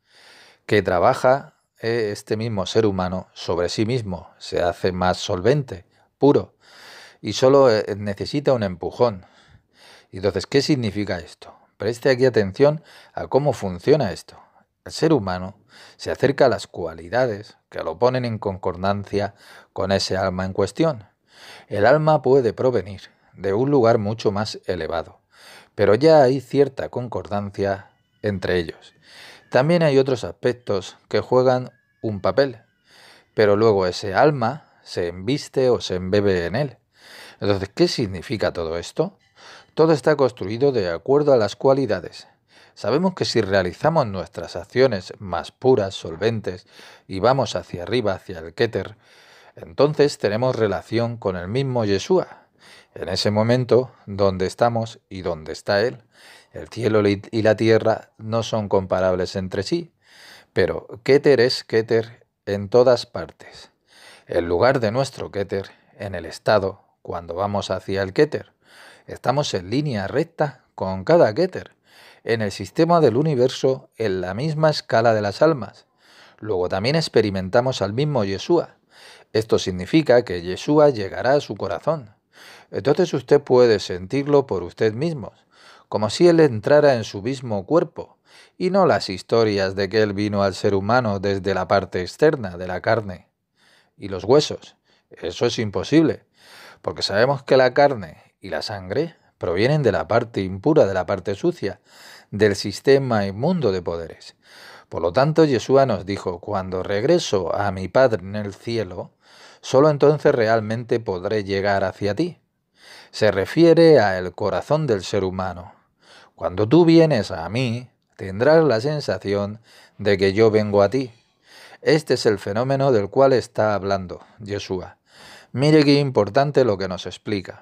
que trabaja, este mismo ser humano, sobre sí mismo, se hace más solvente, puro, y solo necesita un empujón. Entonces, ¿qué significa esto? Preste aquí atención a cómo funciona esto. El ser humano se acerca a las cualidades que lo ponen en concordancia con ese alma en cuestión. El alma puede provenir de un lugar mucho más elevado, pero ya hay cierta concordancia entre ellos. También hay otros aspectos que juegan un papel, pero luego ese alma se embiste o se embebe en él. Entonces, ¿qué significa todo esto? Todo está construido de acuerdo a las cualidades. Sabemos que si realizamos nuestras acciones más puras, solventes, y vamos hacia arriba, hacia el Keter, entonces tenemos relación con el mismo Yeshua. En ese momento, donde estamos y donde está Él, el cielo y la tierra no son comparables entre sí, pero Keter es Keter en todas partes. El lugar de nuestro Keter, en el estado, cuando vamos hacia el Keter, estamos en línea recta con cada Keter, en el sistema del universo, en la misma escala de las almas. Luego también experimentamos al mismo Yeshua. Esto significa que Yeshua llegará a su corazón. Entonces usted puede sentirlo por usted mismo, como si Él entrara en su mismo cuerpo, y no las historias de que Él vino al ser humano desde la parte externa de la carne y los huesos. Eso es imposible, porque sabemos que la carne y la sangre provienen de la parte impura, de la parte sucia, del sistema inmundo de poderes. Por lo tanto, Yeshua nos dijo, cuando regreso a mi Padre en el cielo, solo entonces realmente podré llegar hacia ti. Se refiere al corazón del ser humano. Cuando tú vienes a mí, tendrás la sensación de que yo vengo a ti. Este es el fenómeno del cual está hablando Yeshua. Mire qué importante lo que nos explica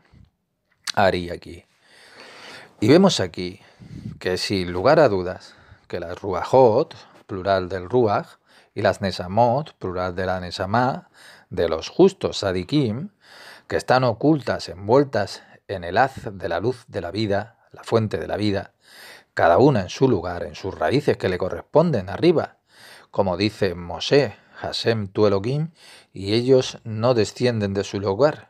Ari aquí. Y vemos aquí que sin lugar a dudas, que las Ruajot, plural del Ruach, y las Nesamot, plural de la Nesamá, de los justos Sadikim, que están ocultas, envueltas en el haz de la luz de la vida, la fuente de la vida, cada una en su lugar, en sus raíces que le corresponden arriba, como dice Moshe, Hashem tu Elohim, y ellos no descienden de su lugar,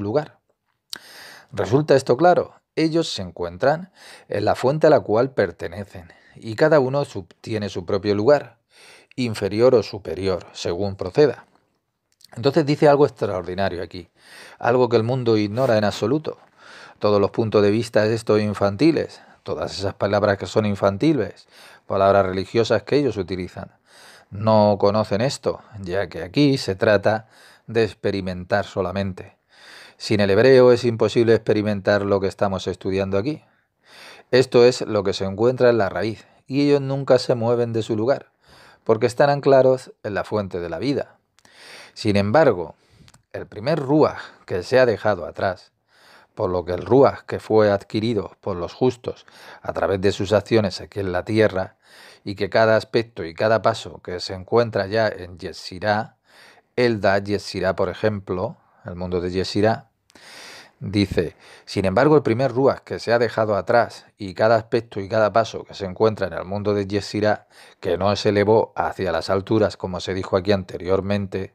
¿Resulta esto claro? Ellos se encuentran en la fuente a la cual pertenecen, y cada uno tiene su propio lugar. inferior o superior, según proceda. Entonces dice algo extraordinario aquí, algo que el mundo ignora en absoluto. Todos los puntos de vista de estos infantiles, todas esas palabras que son infantiles, palabras religiosas que ellos utilizan, no conocen esto, ya que aquí se trata de experimentar solamente. Sin el hebreo es imposible experimentar lo que estamos estudiando aquí. Esto es lo que se encuentra en la raíz, y ellos nunca se mueven de su lugar, porque están anclados en la fuente de la vida. Sin embargo, el primer ruaj que se ha dejado atrás, por lo que el ruaj que fue adquirido por los justos a través de sus acciones aquí en la tierra, y que cada aspecto y cada paso que se encuentra ya en Yetzirah, él da Yetzirah, por ejemplo, el mundo de Yetzirah, dice, sin embargo, el primer ruaj que se ha dejado atrás y cada aspecto y cada paso que se encuentra en el mundo de Yetzirah, que no se elevó hacia las alturas, como se dijo aquí anteriormente,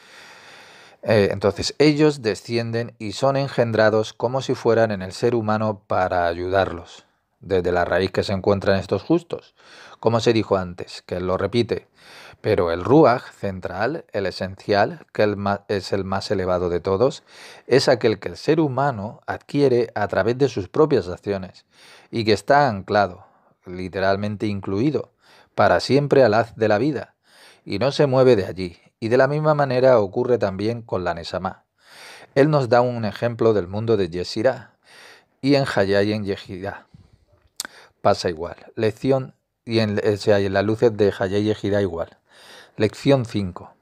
entonces ellos descienden y son engendrados como si fueran en el ser humano para ayudarlos, desde la raíz que se encuentran estos justos, como se dijo antes, que él lo repite. Pero el Ruaj central, el esencial, que es el más elevado de todos, es aquel que el ser humano adquiere a través de sus propias acciones y que está anclado, literalmente incluido, para siempre al haz de la vida, y no se mueve de allí. Y de la misma manera ocurre también con la Nesamá. Él nos da un ejemplo del mundo de Yetzirah, y en Hayá y en Yehidá pasa igual. Lección, y en las luces de Hayá y Yehidá igual. Lección 5.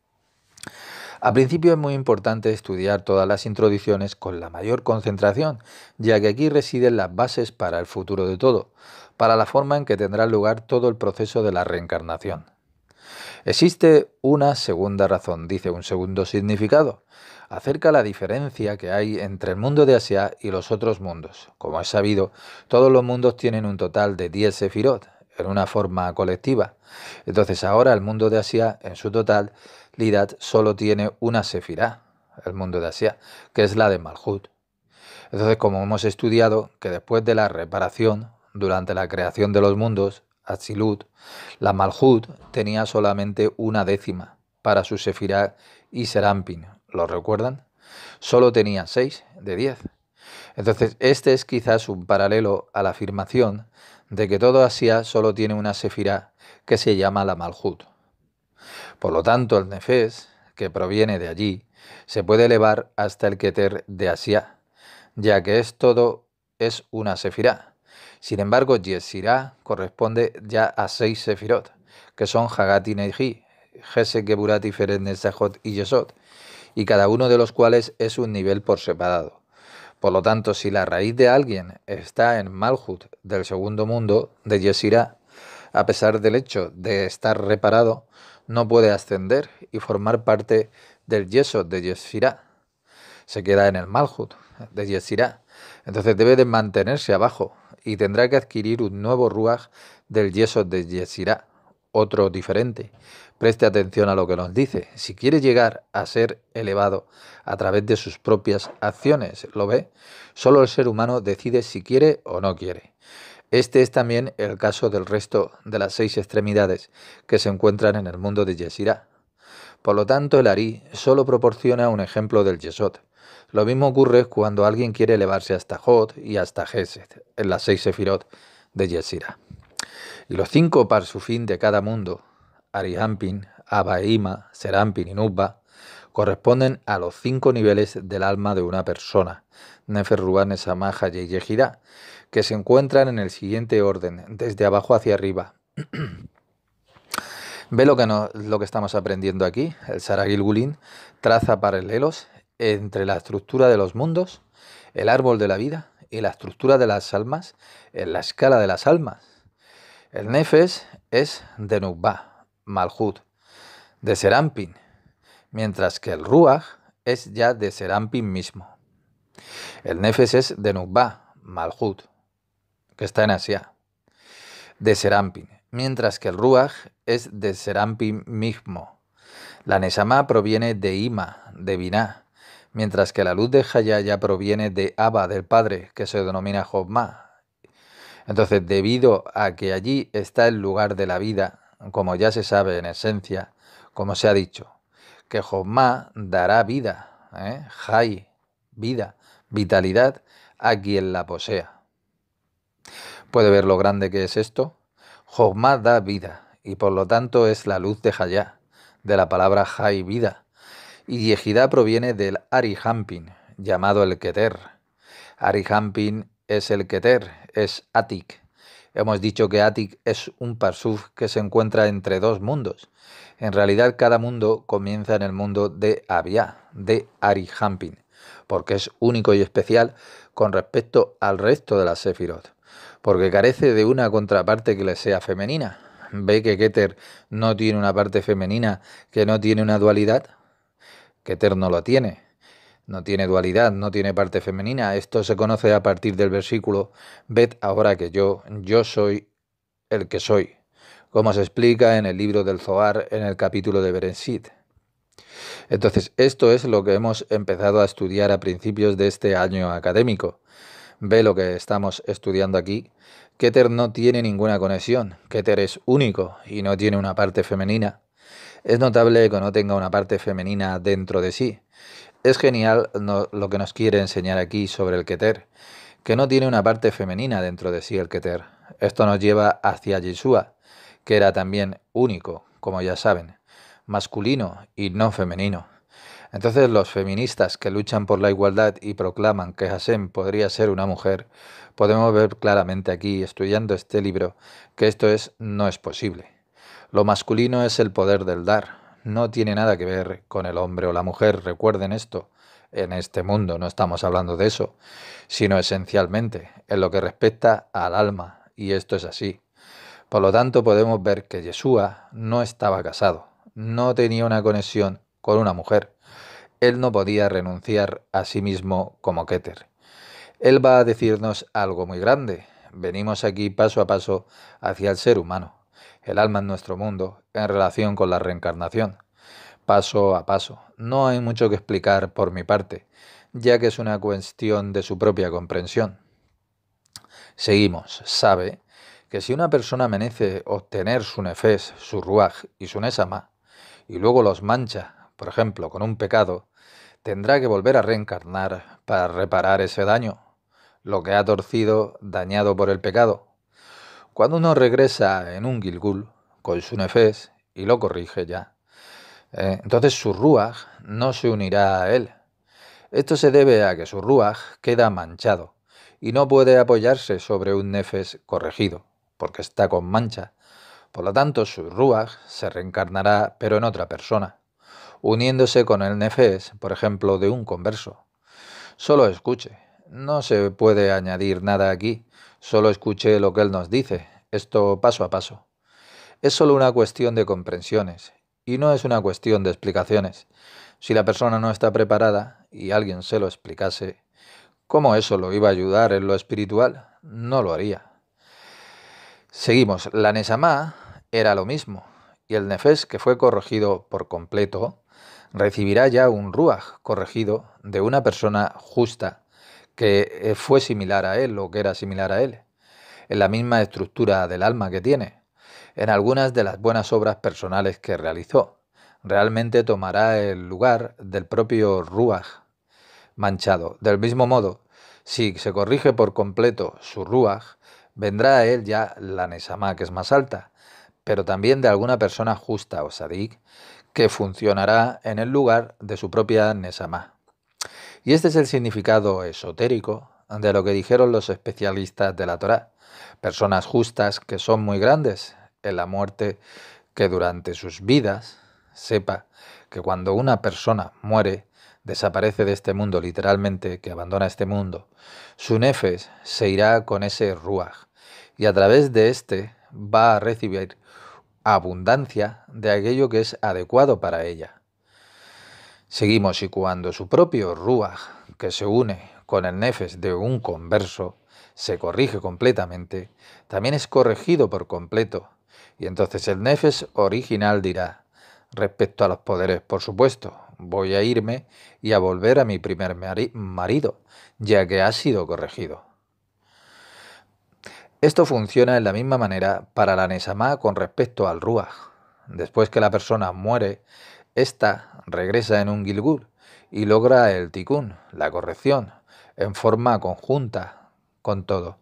Al principio es muy importante estudiar todas las introducciones con la mayor concentración, ya que aquí residen las bases para el futuro de todo, para la forma en que tendrá lugar todo el proceso de la reencarnación. Existe una segunda razón, dice un segundo significado, acerca de la diferencia que hay entre el mundo de Asia y los otros mundos. Como es sabido, todos los mundos tienen un total de 10 sefirot, en una forma colectiva. Entonces ahora el mundo de Asia, en su totalidad, solo tiene una sefirá, el mundo de Asia, que es la de Malhut. Entonces, como hemos estudiado, que después de la reparación, durante la creación de los mundos, Atzilut, la Malhut tenía solamente una décima para su sefirá y Serampin. ¿Lo recuerdan? Solo tenía 6 de 10. Entonces, este es quizás un paralelo a la afirmación de que todo Asia solo tiene una sefirá que se llama la Malhut. Por lo tanto, el Nefes, que proviene de allí, se puede elevar hasta el Keter de Asia, ya que es una sefirá. Sin embargo, Yetzirah corresponde ya a 6 sefirot, que son Hagat y Neji, Gesed, Geburat, Tiferet, Netzachot y Yesod, y cada uno de los cuales es un nivel por separado. Por lo tanto, si la raíz de alguien está en Malhut del segundo mundo, de Yetzirah, a pesar del hecho de estar reparado, no puede ascender y formar parte del Yesod de Yetzirah. Se queda en el Malhut de Yetzirah. Entonces debe de mantenerse abajo y tendrá que adquirir un nuevo Ruaj del Yesod de Yetzirah, otro diferente. Preste atención a lo que nos dice. Si quiere llegar a ser elevado a través de sus propias acciones, ¿lo ve? Solo el ser humano decide si quiere o no quiere. Este es también el caso del resto de las 6 extremidades que se encuentran en el mundo de Yetzirah. Por lo tanto, el Ari solo proporciona un ejemplo del Yesod. Lo mismo ocurre cuando alguien quiere elevarse hasta Jod y hasta Gesed, en las 6 sefirot de Yetzirah. Y los 5 parsufín de cada mundo, Arihampin, Abba, Ima, Serampin y Nubba, corresponden a los 5 niveles del alma de una persona, Nefer, Ruach, Nesamá, Hayá y Yehidá, que se encuentran en el siguiente orden, desde abajo hacia arriba. ¿Ve lo que estamos aprendiendo aquí? El Sara Gilgulin traza paralelos entre la estructura de los mundos, el árbol de la vida y la estructura de las almas en la escala de las almas. El Nefes es de Nubba, Malhut, de Serampin, mientras que el Ruach es ya de Serampin mismo. El Nefes es de Nubba, Malhut, que está en Asia, de Serampin, mientras que el Ruach es de Serampin mismo. La Nesamá proviene de Ima, de Binah, mientras que la luz de Hayá ya proviene de Abba, del Padre, que se denomina Jobma. Entonces, debido a que allí está el lugar de la vida, como ya se sabe en esencia, como se ha dicho, que Jochma dará vida, Jai, vida, vitalidad a quien la posea. ¿Puede ver lo grande que es esto? Jochma da vida y por lo tanto es la luz de Hayá, de la palabra Jai, vida. Y Yehidá proviene del Arihampin, llamado el Keter. Arihampin es el Keter, es Atik. Hemos dicho que Atik es un parsuf que se encuentra entre dos mundos. En realidad cada mundo comienza en el mundo de Abiyá, de Arihampin, porque es único y especial con respecto al resto de las Sefirot, porque carece de una contraparte que le sea femenina. ¿Ve que Keter no tiene una parte femenina, que no tiene una dualidad? Keter no lo tiene. No tiene dualidad, no tiene parte femenina. Esto se conoce a partir del versículo «Ved ahora que yo soy el que soy», como se explica en el libro del Zohar en el capítulo de Bereshit. Entonces, esto es lo que hemos empezado a estudiar a principios de este año académico. Ve lo que estamos estudiando aquí. Keter no tiene ninguna conexión. Keter es único y no tiene una parte femenina. Es notable que no tenga una parte femenina dentro de sí. Es genial lo que nos quiere enseñar aquí sobre el Keter, que no tiene una parte femenina dentro de sí el Keter. Esto nos lleva hacia Yeshua, que era también único, como ya saben, masculino y no femenino. Entonces los feministas que luchan por la igualdad y proclaman que Hashem podría ser una mujer, podemos ver claramente aquí, estudiando este libro, que esto no es posible. Lo masculino es el poder del dar. No tiene nada que ver con el hombre o la mujer, recuerden esto. En este mundo no estamos hablando de eso, sino esencialmente en lo que respecta al alma, y esto es así. Por lo tanto, podemos ver que Yeshua no estaba casado, no tenía una conexión con una mujer. Él no podía renunciar a sí mismo como Keter. Él va a decirnos algo muy grande. Venimos aquí paso a paso hacia el ser humano, el alma en nuestro mundo, en relación con la reencarnación. Paso a paso. No hay mucho que explicar por mi parte, ya que es una cuestión de su propia comprensión. Seguimos. Sabe que si una persona merece obtener su nefes, su ruaj y su nesama, y luego los mancha, por ejemplo, con un pecado, tendrá que volver a reencarnar para reparar ese daño, lo que ha torcido, dañado por el pecado. Cuando uno regresa en un Gilgul con su nefes y lo corrige ya, entonces su ruaj no se unirá a él. Esto se debe a que su ruaj queda manchado y no puede apoyarse sobre un nefes corregido, porque está con mancha. Por lo tanto, su ruaj se reencarnará, pero en otra persona, uniéndose con el nefes, por ejemplo, de un converso. Solo escuche, no se puede añadir nada aquí, solo escuche lo que él nos dice, esto paso a paso. Es solo una cuestión de comprensiones, y no es una cuestión de explicaciones. Si la persona no está preparada y alguien se lo explicase, ¿cómo eso lo iba a ayudar en lo espiritual? No lo haría. Seguimos. La Nesamá era lo mismo, y el Nefes, que fue corregido por completo, recibirá ya un Ruaj corregido de una persona justa que fue similar a él o que era similar a él, en la misma estructura del alma que tiene, en algunas de las buenas obras personales que realizó. Realmente tomará el lugar del propio Ruaj manchado. Del mismo modo, si se corrige por completo su Ruaj, vendrá a él ya la Nesamá, que es más alta, pero también de alguna persona justa o sadik, que funcionará en el lugar de su propia Nesamá. Y este es el significado esotérico de lo que dijeron los especialistas de la Torá. Personas justas que son muy grandes en la muerte, que durante sus vidas sepa que cuando una persona muere, desaparece de este mundo literalmente, que abandona este mundo, su nefes se irá con ese ruaj y a través de este va a recibir abundancia de aquello que es adecuado para ella. Seguimos, y cuando su propio ruaj, que se une con el nefes de un converso, se corrige completamente, también es corregido por completo, y entonces el nefes original dirá, respecto a los poderes, por supuesto, voy a irme y a volver a mi primer marido, ya que ha sido corregido. Esto funciona de la misma manera para la Neshama con respecto al Ruach. Después que la persona muere, ésta regresa en un Gilgul y logra el Tikkun, la corrección, en forma conjunta con todo.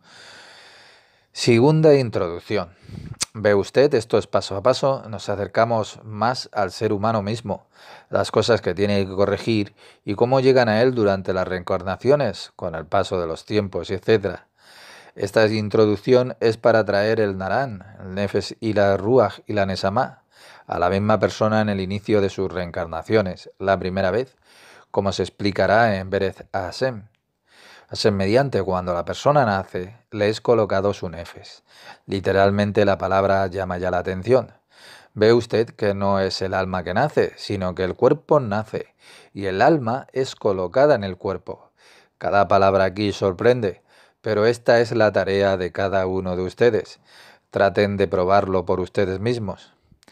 Segunda introducción. Ve usted, esto es paso a paso, nos acercamos más al ser humano mismo, las cosas que tiene que corregir y cómo llegan a él durante las reencarnaciones, con el paso de los tiempos, etc. Esta introducción es para traer el Naran, el Nefesh y la Ruach y la Neshama a la misma persona en el inicio de sus reencarnaciones, la primera vez, como se explicará en Bereth Hashem. Hashem mediante, cuando la persona nace, le es colocado su Nefesh. Literalmente la palabra llama ya la atención. Ve usted que no es el alma que nace, sino que el cuerpo nace, y el alma es colocada en el cuerpo. Cada palabra aquí sorprende, pero esta es la tarea de cada uno de ustedes. Traten de probarlo por ustedes mismos.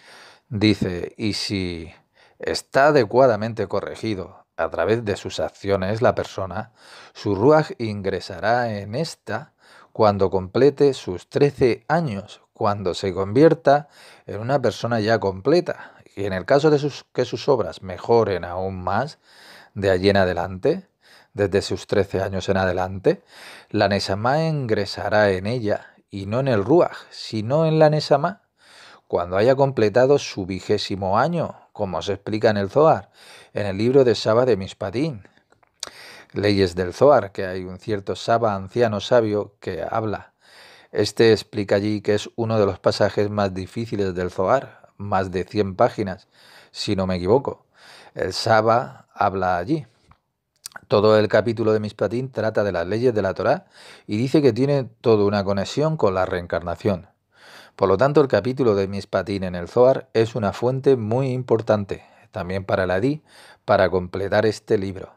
Dice, y si está adecuadamente corregido a través de sus acciones la persona, su Ruach ingresará en esta cuando complete sus 13 años, cuando se convierta en una persona ya completa. Y en el caso de que sus obras mejoren aún más, de allí en adelante, desde sus 13 años en adelante, la Neshama ingresará en ella, y no en el Ruach, sino en la Neshama, cuando haya completado su 20º año, como se explica en el Zohar, en el libro de Saba de Mishpatim. Leyes del Zohar, que hay un cierto Saba anciano sabio que habla. Este explica allí que es uno de los pasajes más difíciles del Zohar, más de 100 páginas, si no me equivoco. El Saba habla allí. Todo el capítulo de Mishpatim trata de las leyes de la Torá y dice que tiene toda una conexión con la reencarnación. Por lo tanto, el capítulo de Mishpatim en el Zohar es una fuente muy importante, también para el Hadí, para completar este libro.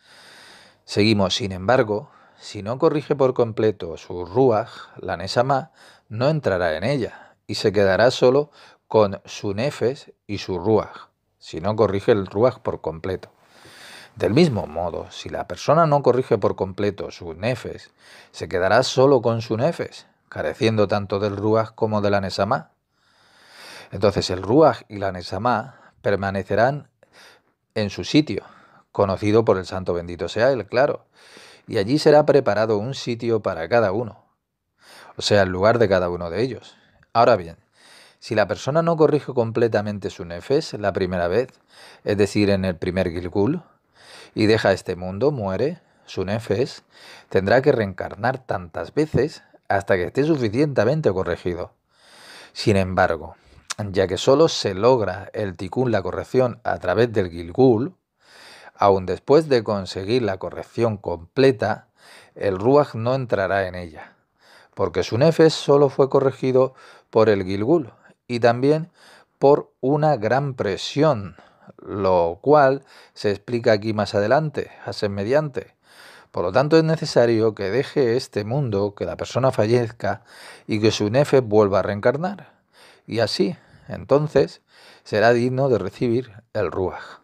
Seguimos, sin embargo, si no corrige por completo su Ruach, la Neshama no entrará en ella y se quedará solo con su Nefesh y su Ruach, si no corrige el Ruach por completo. Del mismo modo, si la persona no corrige por completo su Nefesh, se quedará solo con su Nefesh, careciendo tanto del Ruach como de la Neshama. Entonces el Ruach y la Neshama permanecerán en su sitio, conocido por el santo bendito sea él, claro, y allí será preparado un sitio para cada uno, o sea, el lugar de cada uno de ellos. Ahora bien, si la persona no corrige completamente su Nefesh la primera vez, es decir, en el primer Gilgul, y deja este mundo, muere, su Nefesh tendrá que reencarnar tantas veces hasta que esté suficientemente corregido. Sin embargo, ya que solo se logra el Tikkun, la corrección, a través del Gilgul, aun después de conseguir la corrección completa, el Ruach no entrará en ella, porque su Nefesh solo fue corregido por el Gilgul y también por una gran presión, lo cual se explica aquí más adelante, Hashem mediante. Por lo tanto, es necesario que deje este mundo, que la persona fallezca y que su Nefesh vuelva a reencarnar. Y así, entonces, será digno de recibir el Ruach.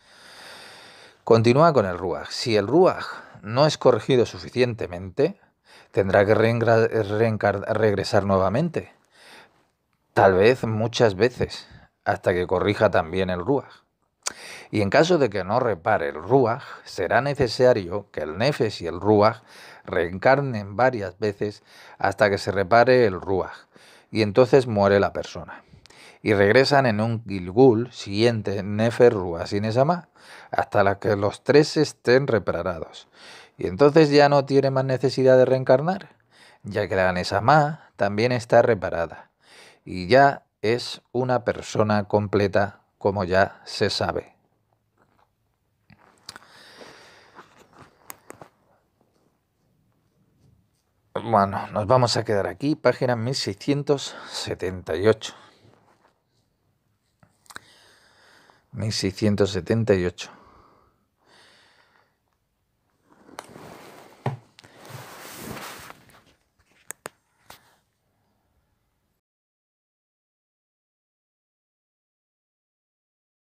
Continúa con el Ruach. Si el Ruach no es corregido suficientemente, tendrá que regresar nuevamente, tal vez muchas veces, hasta que corrija también el Ruach. Y en caso de que no repare el Ruach, será necesario que el Nefesh y el Ruach reencarnen varias veces hasta que se repare el Ruach, y entonces muere la persona. Y regresan en un Gilgul siguiente, Nefesh, Ruach y Neshama, hasta que los tres estén reparados. Y entonces ya no tiene más necesidad de reencarnar, ya que la Neshama también está reparada, y ya es una persona completa, como ya se sabe. Bueno, nos vamos a quedar aquí, página 1678. 1678.